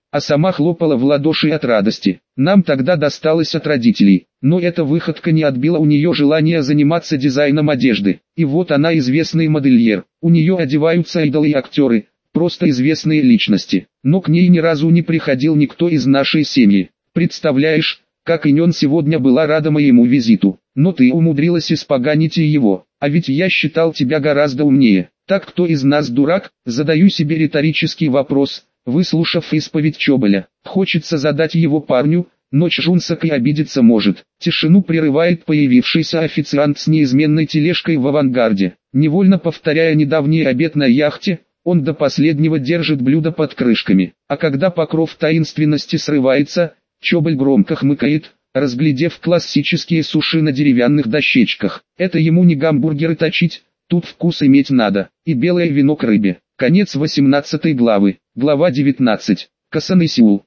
а сама хлопала в ладоши от радости. Нам тогда досталось от родителей, но эта выходка не отбила у нее желание заниматься дизайном одежды. И вот она известный модельер, у нее одеваются идолы и актеры, просто известные личности. Но к ней ни разу не приходил никто из нашей семьи. Представляешь, как Инён сегодня была рада моему визиту. Но ты умудрилась испоганить и его, а ведь я считал тебя гораздо умнее. Так кто из нас дурак? Задаю себе риторический вопрос, выслушав исповедь Чоболя. Хочется задать его парню, но Чжунсок и обидеться может. Тишину прерывает появившийся официант с неизменной тележкой в авангарде. Невольно повторяя недавний обед на яхте, он до последнего держит блюдо под крышками. А когда покров таинственности срывается, Чоболь громко хмыкает, разглядев классические суши на деревянных дощечках. Это ему не гамбургеры точить, тут вкус иметь надо. И белое вино к рыбе. Конец 18 главы. Глава 19. Касаны Сеул.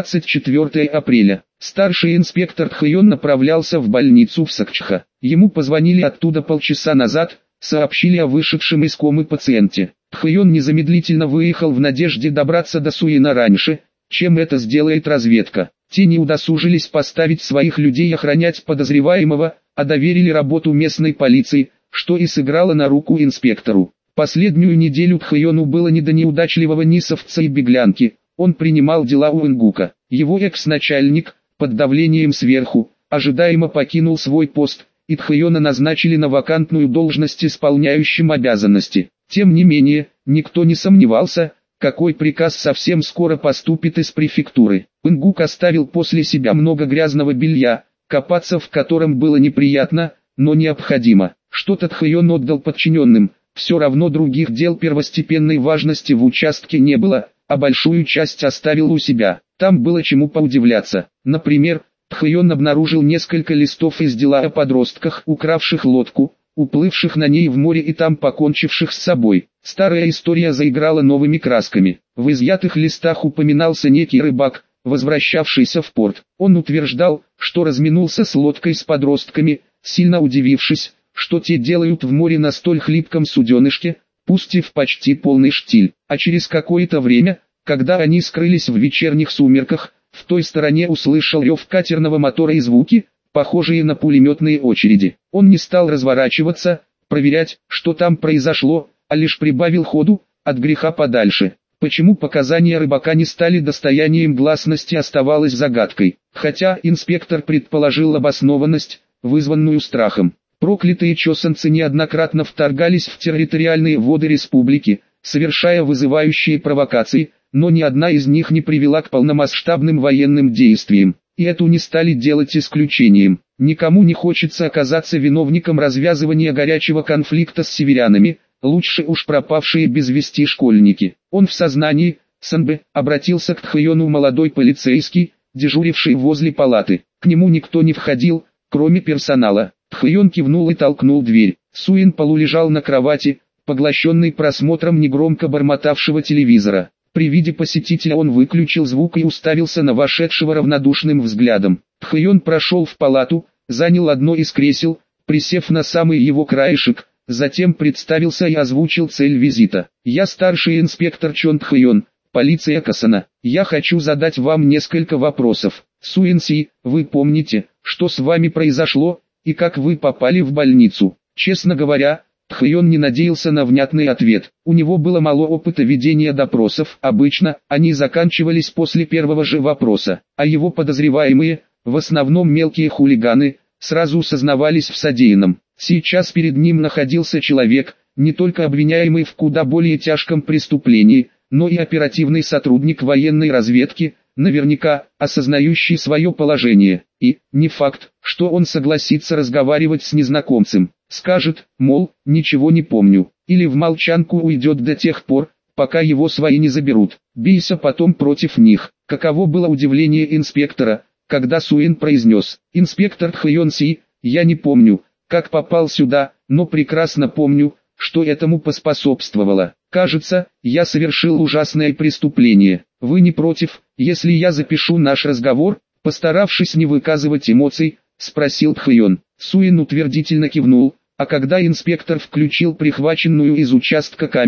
24 апреля. Старший инспектор Тхайон направлялся в больницу в Сокчха. Ему позвонили оттуда полчаса назад, сообщили о вышедшем из комы пациенте. Тхайон незамедлительно выехал в надежде добраться до Суина раньше, чем это сделает разведка. Те не удосужились поставить своих людей охранять подозреваемого, а доверили работу местной полиции, что и сыграло на руку инспектору. Последнюю неделю Тхайону было не до неудачливого нисовца и беглянки, он принимал дела у Ингука. Его экс-начальник, под давлением сверху, ожидаемо покинул свой пост, и Тхайона назначили на вакантную должность исполняющим обязанности. Тем не менее, никто не сомневался, какой приказ совсем скоро поступит из префектуры. Ингук оставил после себя много грязного белья, копаться в котором было неприятно, но необходимо. Что-то Тхайон отдал подчиненным, все равно других дел первостепенной важности в участке не было, а большую часть оставил у себя. Там было чему поудивляться. Например, Тхайон обнаружил несколько листов из дела о подростках, укравших лодку, уплывших на ней в море и там покончивших с собой. Старая история заиграла новыми красками. В изъятых листах упоминался некий рыбак, возвращавшийся в порт. Он утверждал, что разминулся с лодкой с подростками, сильно удивившись, что те делают в море на столь хлипком суденышке, пустив почти полный штиль. А через какое-то время, когда они скрылись в вечерних сумерках, в той стороне услышал рев катерного мотора и звуки, похожие на пулеметные очереди. Он не стал разворачиваться, проверять, что там произошло, а лишь прибавил ходу, от греха подальше. Почему показания рыбака не стали достоянием гласности, оставалось загадкой, хотя инспектор предположил обоснованность, вызванную страхом. Проклятые чосанцы неоднократно вторгались в территориальные воды республики, совершая вызывающие провокации, но ни одна из них не привела к полномасштабным военным действиям. И эту не стали делать исключением. Никому не хочется оказаться виновником развязывания горячего конфликта с северянами, лучше уж пропавшие без вести школьники. Он в сознании, Санбэ, обратился к Тхайону молодой полицейский, дежуривший возле палаты. К нему никто не входил, кроме персонала. Тхайон кивнул и толкнул дверь. Суин полулежал на кровати, поглощенный просмотром негромко бормотавшего телевизора. При виде посетителя он выключил звук и уставился на вошедшего равнодушным взглядом. Тхайон прошел в палату, занял одно из кресел, присев на самый его краешек, затем представился и озвучил цель визита. «Я старший инспектор Чон Тхайон, полиция Касана. Я хочу задать вам несколько вопросов. Суин Си, вы помните, что с вами произошло, и как вы попали в больницу?» Честно говоря, Тхайон не надеялся на внятный ответ. У него было мало опыта ведения допросов, обычно они заканчивались после первого же вопроса, а его подозреваемые, в основном мелкие хулиганы, сразу сознавались в содеянном. Сейчас перед ним находился человек, не только обвиняемый в куда более тяжком преступлении, но и оперативный сотрудник военной разведки, наверняка осознающий свое положение. И не факт, что он согласится разговаривать с незнакомцем. Скажет, мол, ничего не помню, или в молчанку уйдет до тех пор, пока его свои не заберут. Бейся потом против них. Каково было удивление инспектора, когда Суин произнес: «Инспектор Тхайон Си, я не помню, как попал сюда, но прекрасно помню, что этому поспособствовало. Кажется, я совершил ужасное преступление. Вы не против, если я запишу наш разговор?» Постаравшись не выказывать эмоций, спросил Тхайон. Суин утвердительно кивнул, а когда инспектор включил прихваченную из участка камеру,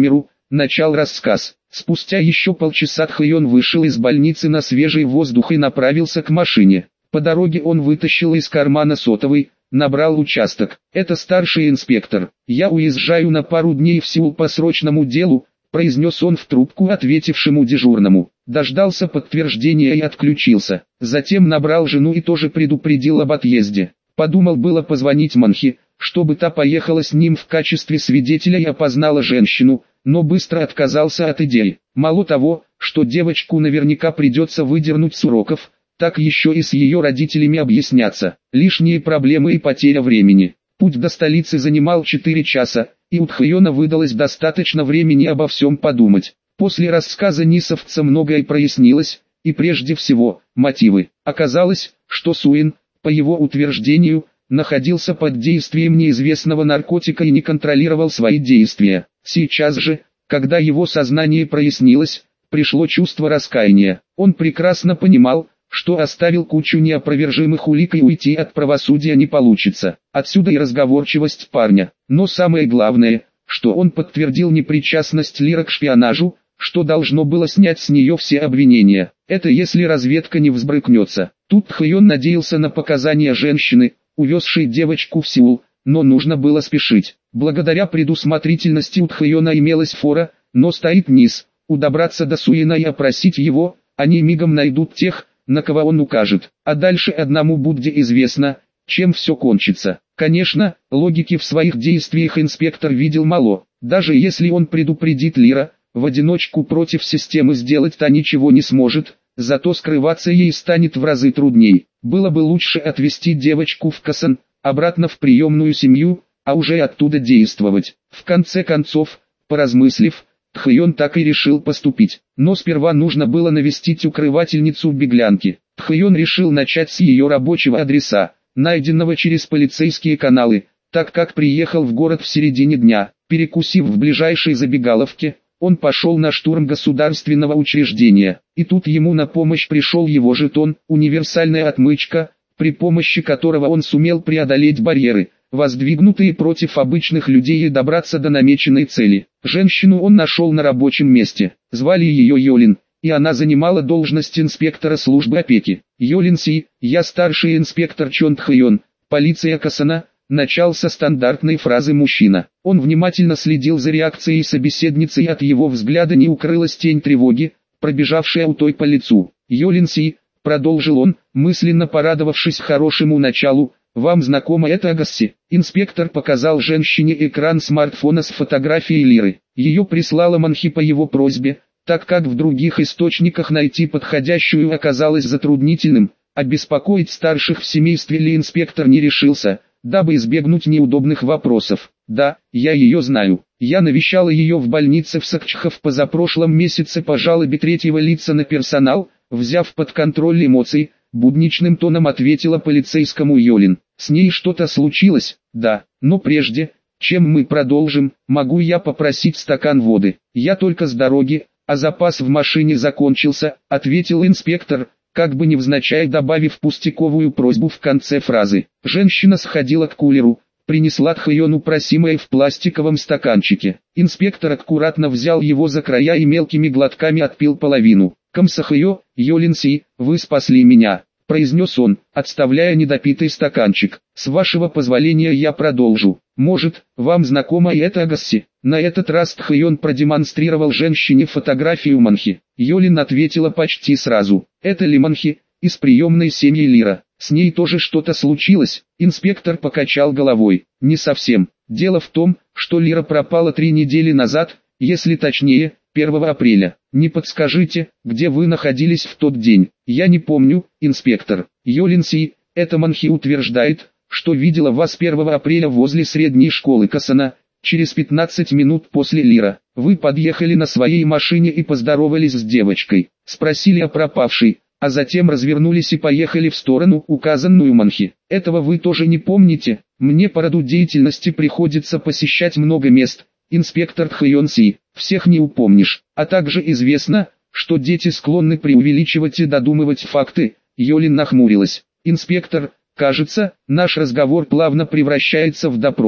начал рассказ. Спустя еще полчаса Тхайон вышел из больницы на свежий воздух и направился к машине. По дороге он вытащил из кармана сотовый, набрал участок. «Это старший инспектор. Я уезжаю на пару дней в Сеул по срочному делу», произнес он в трубку ответившему дежурному. Дождался подтверждения и отключился. Затем набрал жену и тоже предупредил об отъезде. Подумал было позвонить Манхи, чтобы та поехала с ним в качестве свидетеля и опознала женщину, но быстро отказался от идеи. Мало того, что девочку наверняка придется выдернуть с уроков, так еще и с ее родителями объясняться. Лишние проблемы и потеря времени. Путь до столицы занимал 4 часа, и у Тхайона выдалось достаточно времени обо всем подумать. После рассказа нисовца многое прояснилось, и прежде всего, мотивы. Оказалось, что Суин, по его утверждению, находился под действием неизвестного наркотика и не контролировал свои действия. Сейчас же, когда его сознание прояснилось, пришло чувство раскаяния. Он прекрасно понимал, что оставил кучу неопровержимых улик и уйти от правосудия не получится. Отсюда и разговорчивость парня. Но самое главное, что он подтвердил непричастность Лиры к шпионажу, что должно было снять с нее все обвинения. Это если разведка не взбрыкнется. Тут Тхайон надеялся на показания женщины, увезшей девочку в Сеул, но нужно было спешить. Благодаря предусмотрительности у Тхайона имелась фора, но стоит низ. Удобраться до Суина и опросить его, они мигом найдут тех, на кого он укажет. А дальше одному Будде известно, чем все кончится. Конечно, логики в своих действиях инспектор видел мало. Даже если он предупредит Лира, в одиночку против системы сделать-то ничего не сможет, зато скрываться ей станет в разы трудней. Было бы лучше отвезти девочку в Касан, обратно в приемную семью, а уже оттуда действовать. В конце концов, поразмыслив, Тхайон так и решил поступить. Но сперва нужно было навестить укрывательницу беглянки. Тхайон решил начать с ее рабочего адреса, найденного через полицейские каналы, так как приехал в город в середине дня. Перекусив в ближайшей забегаловке, он пошел на штурм государственного учреждения. И тут ему на помощь пришел его жетон, универсальная отмычка, при помощи которого он сумел преодолеть барьеры, воздвигнутые против обычных людей, и добраться до намеченной цели. Женщину он нашел на рабочем месте. Звали ее Йолин, и она занимала должность инспектора службы опеки. «Йолин Си, я старший инспектор Чон Тхайон, полиция Касана», начал со стандартной фразы мужчина. Он внимательно следил за реакцией собеседницы, и от его взгляда не укрылась тень тревоги, пробежавшая у той по лицу. «Йолин Си», продолжил он, мысленно порадовавшись хорошему началу, «вам знакомо это Агасси?» Инспектор показал женщине экран смартфона с фотографией Лиры. Ее прислала Манхи по его просьбе, так как в других источниках найти подходящую оказалось затруднительным, а беспокоить старших в семействе Ли инспектор не решился, дабы избегнуть неудобных вопросов. «Да, я ее знаю. Я навещала ее в больнице в Сакчхе в позапрошлом месяце по жалобе третьего лица на персонал», взяв под контроль эмоций, будничным тоном ответила полицейскому Йолин. «С ней что-то случилось?» «Да, но прежде, чем мы продолжим, могу я попросить стакан воды? Я только с дороги, а запас в машине закончился», ответил инспектор, как бы невзначай добавив пустяковую просьбу в конце фразы. Женщина сходила к кулеру, принесла Тхайону просимое в пластиковом стаканчике. Инспектор аккуратно взял его за края и мелкими глотками отпил половину. «Камсахайо, Йолин Си, вы спасли меня», произнес он, отставляя недопитый стаканчик. «С вашего позволения я продолжу. Может, вам знакома и эта Агасси?» На этот раз Тхайон продемонстрировал женщине фотографию Манхи. Йолин ответила почти сразу. «Это ли Манхи, из приемной семьи Лира? С ней тоже что-то случилось?» Инспектор покачал головой. «Не совсем. Дело в том, что Лира пропала 3 недели назад, если точнее, 1 апреля. Не подскажите, где вы находились в тот день?» «Я не помню, инспектор». Йолин Си, это Манхи утверждает, что видела вас 1 апреля возле средней школы Касана, через 15 минут после Лира. Вы подъехали на своей машине и поздоровались с девочкой, спросили о пропавшей, а затем развернулись и поехали в сторону, указанную Манхи. Этого вы тоже не помните? Мне по роду деятельности приходится посещать много мест, инспектор Тхайон Си, всех не упомнишь. А также известно, что дети склонны преувеличивать и додумывать факты. Йолин нахмурилась. «Инспектор, кажется, наш разговор плавно превращается в допрос.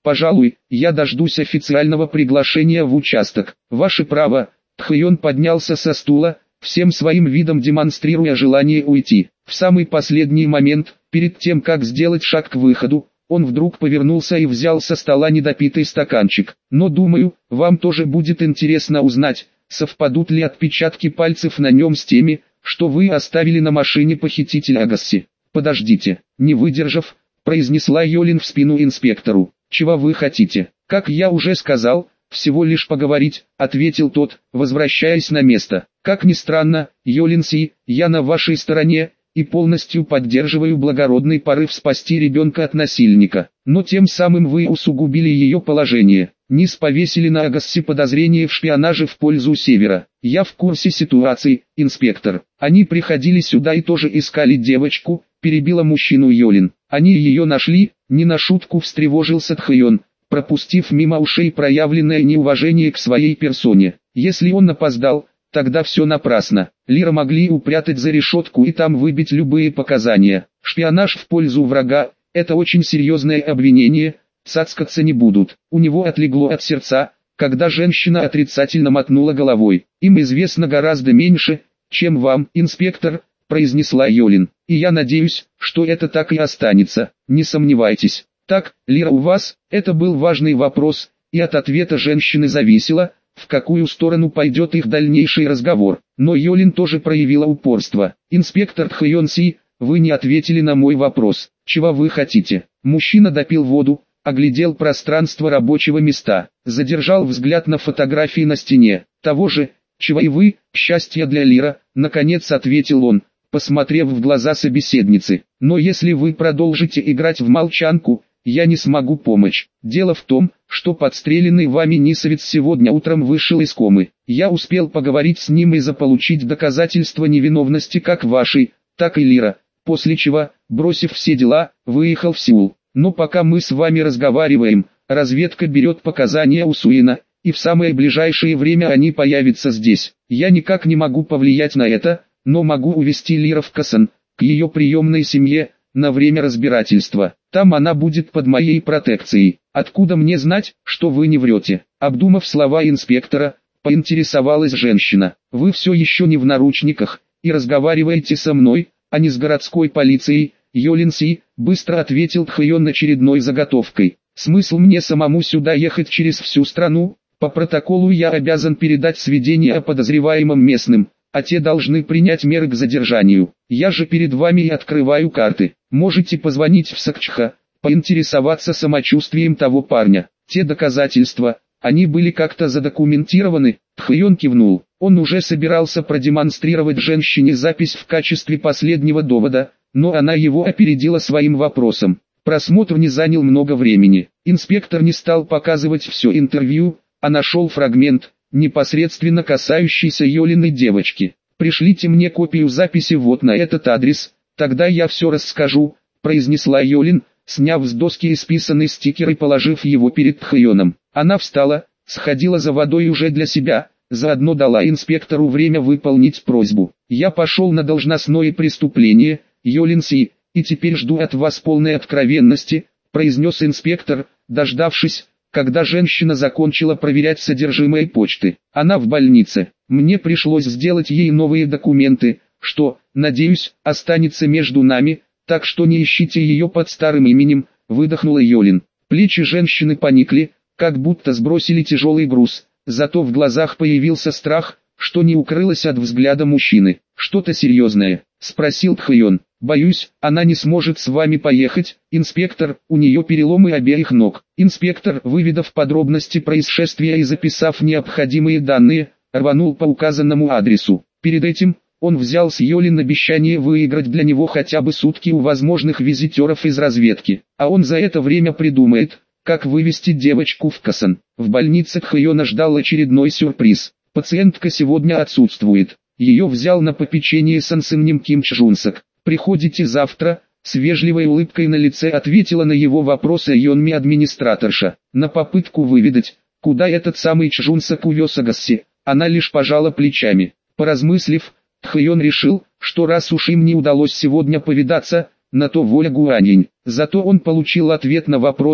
Пожалуй, я дождусь официального приглашения в участок. Ваше право. Тхён поднялся со стула, всем своим видом демонстрируя желание уйти. В самый последний момент, перед тем как сделать шаг к выходу, он вдруг повернулся и взял со стола недопитый стаканчик. Но думаю, вам тоже будет интересно узнать, совпадут ли отпечатки пальцев на нем с теми, что вы оставили на машине похитителя Агасси. Подождите, не выдержав, произнесла Йолин в спину инспектору. Чего вы хотите? Как я уже сказал, всего лишь поговорить, ответил тот, возвращаясь на место. Как ни странно, Йолин Си, я на вашей стороне, и полностью поддерживаю благородный порыв спасти ребенка от насильника. Но тем самым вы усугубили ее положение. Низ повесили на Агасси подозрение в шпионаже в пользу Севера. Я в курсе ситуации, инспектор. Они приходили сюда и тоже искали девочку, перебила мужчину Йолин. Они ее нашли, не на шутку встревожился Тхён, пропустив мимо ушей проявленное неуважение к своей персоне. Если он опоздал, тогда все напрасно. Лира могли упрятать за решетку и там выбить любые показания. Шпионаж в пользу врага – это очень серьезное обвинение, цацкаться не будут. У него отлегло от сердца, когда женщина отрицательно мотнула головой. Им известно гораздо меньше, чем вам, инспектор, произнесла Йолин. И я надеюсь, что это так и останется, не сомневайтесь. Так, Лира, у вас, это был важный вопрос, и от ответа женщины зависело, в какую сторону пойдет их дальнейший разговор. Но Йолин тоже проявила упорство. Инспектор Тхён Си, вы не ответили на мой вопрос. Чего вы хотите? Мужчина допил воду, оглядел пространство рабочего места, задержал взгляд на фотографии на стене. Того же, чего и вы, счастье для Лира, наконец ответил он, посмотрев в глаза собеседницы. Но если вы продолжите играть в молчанку, я не смогу помочь. Дело в том, что подстреленный вами нисовец сегодня утром вышел из комы. Я успел поговорить с ним и заполучить доказательства невиновности как вашей, так и Лира, после чего, бросив все дела, выехал в Сеул. Но пока мы с вами разговариваем, разведка берет показания у Суина, и в самое ближайшее время они появятся здесь. Я никак не могу повлиять на это, но могу увезти Лира в Касан, к ее приемной семье, на время разбирательства. Там она будет под моей протекцией. Откуда мне знать, что вы не врете? Обдумав слова инспектора, поинтересовалась женщина. Вы все еще не в наручниках, и разговариваете со мной, а не с городской полицией. Йолин Си, быстро ответил Тхён очередной заготовкой. Смысл мне самому сюда ехать через всю страну? По протоколу я обязан передать сведения о подозреваемом местным, а те должны принять меры к задержанию. Я же перед вами и открываю карты. Можете позвонить в Сакчха, поинтересоваться самочувствием того парня. Те доказательства, они были как-то задокументированы. Тхён кивнул. Он уже собирался продемонстрировать женщине запись в качестве последнего довода, но она его опередила своим вопросом. Просмотр не занял много времени. Инспектор не стал показывать все интервью, а нашел фрагмент, непосредственно касающийся Йолиной девочки. «Пришлите мне копию записи вот на этот адрес, тогда я все расскажу», произнесла Йолин, сняв с доски исписанный стикер и положив его перед Тхёном. Она встала, сходила за водой уже для себя, заодно дала инспектору время выполнить просьбу. «Я пошел на должностное преступление, Йолин Си, и теперь жду от вас полной откровенности», произнес инспектор, дождавшись, когда женщина закончила проверять содержимое почты. Она в больнице. Мне пришлось сделать ей новые документы, что, надеюсь, останется между нами, так что не ищите ее под старым именем, выдохнула Йолин. Плечи женщины поникли, как будто сбросили тяжелый груз, зато в глазах появился страх, что не укрылось от взгляда мужчины. «Что-то серьезное?» – спросил Тхён. «Боюсь, она не сможет с вами поехать, инспектор, у нее переломы обеих ног». Инспектор, выведав подробности происшествия и записав необходимые данные, рванул по указанному адресу. Перед этим, он взял с Йолин обещание выиграть для него хотя бы сутки у возможных визитеров из разведки, а он за это время придумает, как вывести девочку в Касан. В больнице Тхёна ждал очередной сюрприз. Пациентка сегодня отсутствует. Ее взял на попечение Сан Сын Ним Ким Чжунсок. «Приходите завтра», с вежливой улыбкой на лице ответила на его вопросы Йонми администраторша. На попытку выведать, куда этот самый Чжунсок увез Агасси, она лишь пожала плечами. Поразмыслив, Тхён решил, что раз уж им не удалось сегодня повидаться, на то воля Гуаньинь. Зато он получил ответ на вопрос,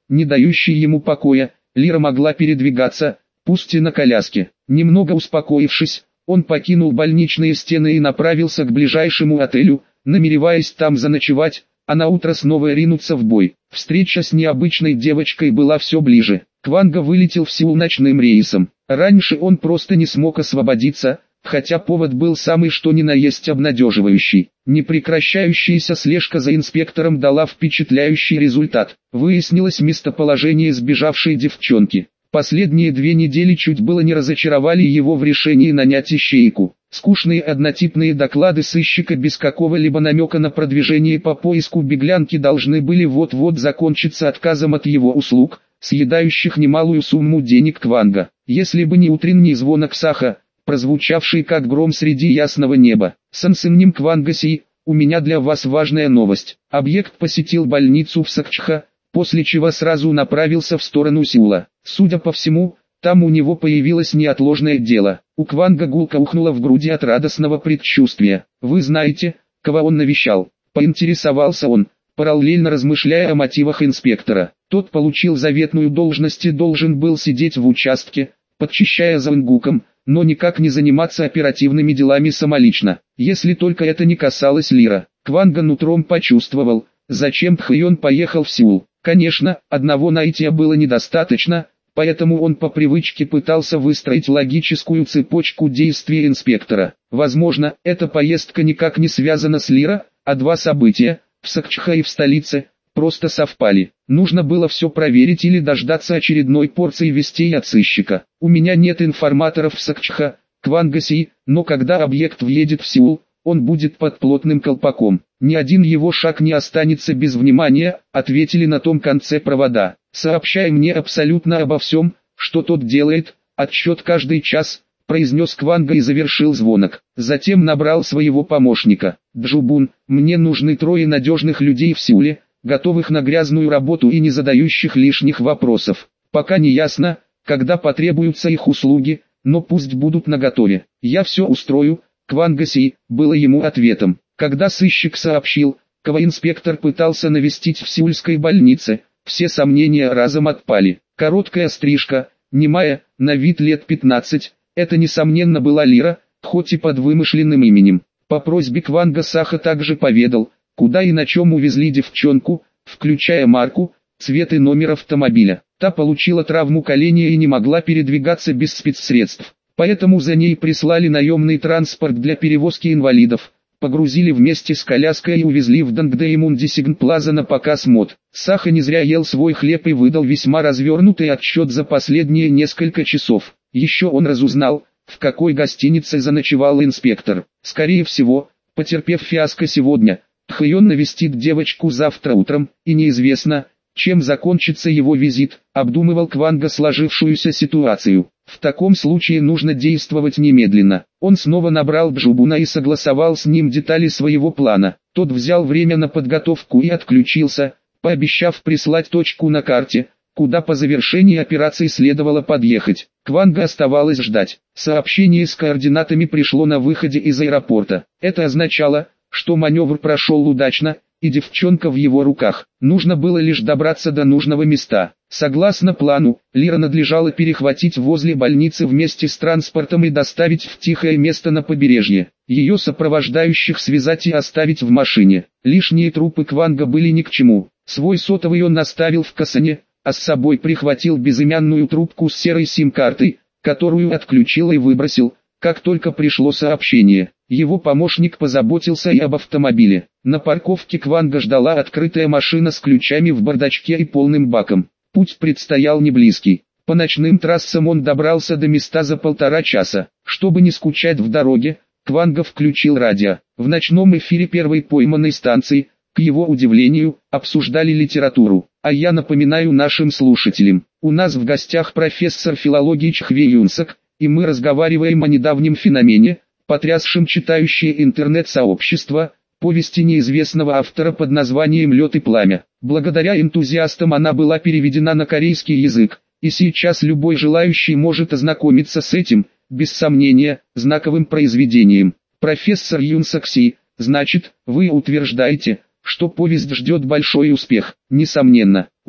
не дающий ему покоя. Лира могла передвигаться, пусть и на коляске. Немного успокоившись, он покинул больничные стены и направился к ближайшему отелю, намереваясь там заночевать, а на утро снова ринуться в бой. Встреча с необычной девочкой была все ближе. Кванга вылетел в Сеул ночным рейсом. Раньше он просто не смог освободиться, хотя повод был самый что ни на есть обнадеживающий. Непрекращающаяся слежка за инспектором дала впечатляющий результат. Выяснилось местоположение сбежавшей девчонки. Последние 2 недели чуть было не разочаровали его в решении нанять ищейку. Скучные однотипные доклады сыщика без какого-либо намека на продвижение по поиску беглянки должны были вот-вот закончиться отказом от его услуг, съедающих немалую сумму денег Кванга. Если бы не утренний звонок Саха, прозвучавший как гром среди ясного неба. «Сансынним Квангаси, у меня для вас важная новость». Объект посетил больницу в Сакчха, после чего сразу направился в сторону Сеула. Судя по всему, там у него появилось неотложное дело. У Кванга гулко ухнуло в груди от радостного предчувствия. «Вы знаете, кого он навещал?» — поинтересовался он, параллельно размышляя о мотивах инспектора. Тот получил заветную должность и должен был сидеть в участке, подчищая за Ингуком, но никак не заниматься оперативными делами самолично. Если только это не касалось Лира. Кванга нутром почувствовал, зачем Тхайон поехал в Сеул. Конечно, одного наития было недостаточно, поэтому он по привычке пытался выстроить логическую цепочку действий инспектора. Возможно, эта поездка никак не связана с Лира, а 2 события, в Сакчха и в столице, просто совпали. Нужно было все проверить или дождаться очередной порции вестей от сыщика. У меня нет информаторов в Сакчха, Квангаси, но когда объект въедет в Сеул, он будет под плотным колпаком. Ни один его шаг не останется без внимания, ответили на том конце провода. Сообщай мне абсолютно обо всем, что тот делает, отсчет каждый час, произнес Кванга и завершил звонок. Затем набрал своего помощника. Джубун, мне нужны 3 надежных людей в Сеуле, готовых на грязную работу и не задающих лишних вопросов. Пока не ясно, когда потребуются их услуги, но пусть будут наготове. Я все устрою. Квангаси, было ему ответом. Когда сыщик сообщил, кого инспектор пытался навестить в сеульской больнице, все сомнения разом отпали. Короткая стрижка, немая, на вид лет 15, это несомненно была Лира, хоть и под вымышленным именем. По просьбе Кванга Саха также поведал, куда и на чем увезли девчонку, включая марку, цвет и номер автомобиля. Та получила травму колена и не могла передвигаться без спецсредств. Поэтому за ней прислали наемный транспорт для перевозки инвалидов, погрузили вместе с коляской и увезли в Дангдэймунди Сигнплаза на показ мод. Саха не зря ел свой хлеб и выдал весьма развернутый отчет за последние несколько часов. Еще он разузнал, в какой гостинице заночевал инспектор. Скорее всего, потерпев фиаско сегодня, Тхайон навестит девочку завтра утром, и неизвестно, чем закончится его визит, обдумывал Кванга сложившуюся ситуацию. В таком случае нужно действовать немедленно. Он снова набрал Джубуна и согласовал с ним детали своего плана. Тот взял время на подготовку и отключился, пообещав прислать точку на карте, куда по завершении операции следовало подъехать. Кванга оставалось ждать. Сообщение с координатами пришло на выходе из аэропорта. Это означало, что маневр прошел удачно, и девчонка в его руках. Нужно было лишь добраться до нужного места. Согласно плану, Лира надлежало перехватить возле больницы вместе с транспортом и доставить в тихое место на побережье. Ее сопровождающих связать и оставить в машине. Лишние трупы Кванга были ни к чему. Свой сотовый он оставил в Касане, а с собой прихватил безымянную трубку с серой сим-картой, которую отключил и выбросил, как только пришло сообщение. Его помощник позаботился и об автомобиле. На парковке Кванга ждала открытая машина с ключами в бардачке и полным баком. Путь предстоял неблизкий. По ночным трассам он добрался до места за 1,5 часа. Чтобы не скучать в дороге, Кванга включил радио. В ночном эфире первой пойманной станции, к его удивлению, обсуждали литературу. А я напоминаю нашим слушателям, у нас в гостях профессор филологии Чхве Юнсак, и мы разговариваем о недавнем феномене, потрясшем читающее интернет-сообщество, повести неизвестного автора под названием «Лед и пламя». Благодаря энтузиастам она была переведена на корейский язык, и сейчас любой желающий может ознакомиться с этим, без сомнения, знаковым произведением. Профессор Юнсак Си, значит, вы утверждаете, что повесть ждет большой успех? Несомненно.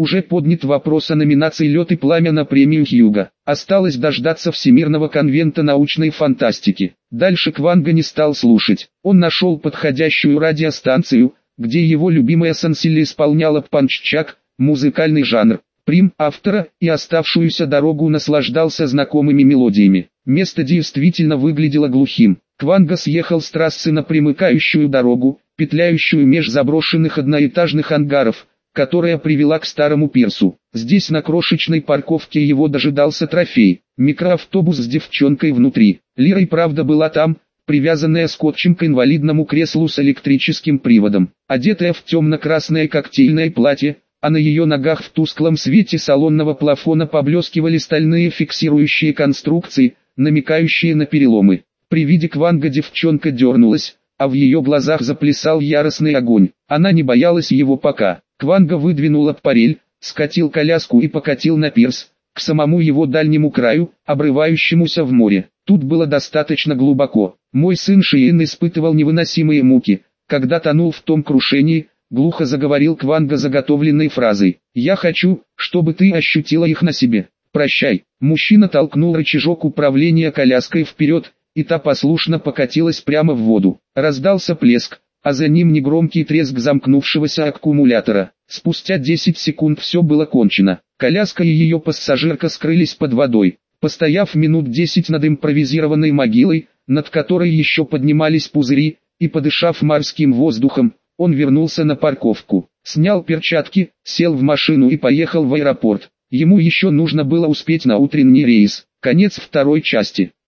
Уже поднят вопрос о номинации «Лед и пламя» на премию Хьюго. Осталось дождаться Всемирного конвента научной фантастики. Дальше Кванга не стал слушать. Он нашел подходящую радиостанцию, где его любимая Сансили исполняла панччак, музыкальный жанр, прим автора, и оставшуюся дорогу наслаждался знакомыми мелодиями. Место действительно выглядело глухим. Кванга съехал с трассы на примыкающую дорогу, петляющую меж заброшенных одноэтажных ангаров, которая привела к старому пирсу. Здесь на крошечной парковке его дожидался трофей, микроавтобус с девчонкой внутри. Лира и правда была там, привязанная скотчем к инвалидному креслу с электрическим приводом, одетая в темно-красное коктейльное платье, а на ее ногах в тусклом свете салонного плафона поблескивали стальные фиксирующие конструкции, намекающие на переломы. При виде Кванга девчонка дернулась, а в ее глазах заплясал яростный огонь. Она не боялась его пока. Кванга выдвинул аппарель, скатил коляску и покатил на пирс, к самому его дальнему краю, обрывающемуся в море. Тут было достаточно глубоко. Мой сын Шиен испытывал невыносимые муки, когда тонул в том крушении, глухо заговорил Кванга заготовленной фразой. «Я хочу, чтобы ты ощутила их на себе. Прощай». Мужчина толкнул рычажок управления коляской вперед, и та послушно покатилась прямо в воду. Раздался плеск, а за ним негромкий треск замкнувшегося аккумулятора. Спустя 10 секунд все было кончено. Коляска и ее пассажирка скрылись под водой. Постояв минут 10 над импровизированной могилой, над которой еще поднимались пузыри, и подышав морским воздухом, он вернулся на парковку, снял перчатки, сел в машину и поехал в аэропорт. Ему еще нужно было успеть на утренний рейс. Конец второй части.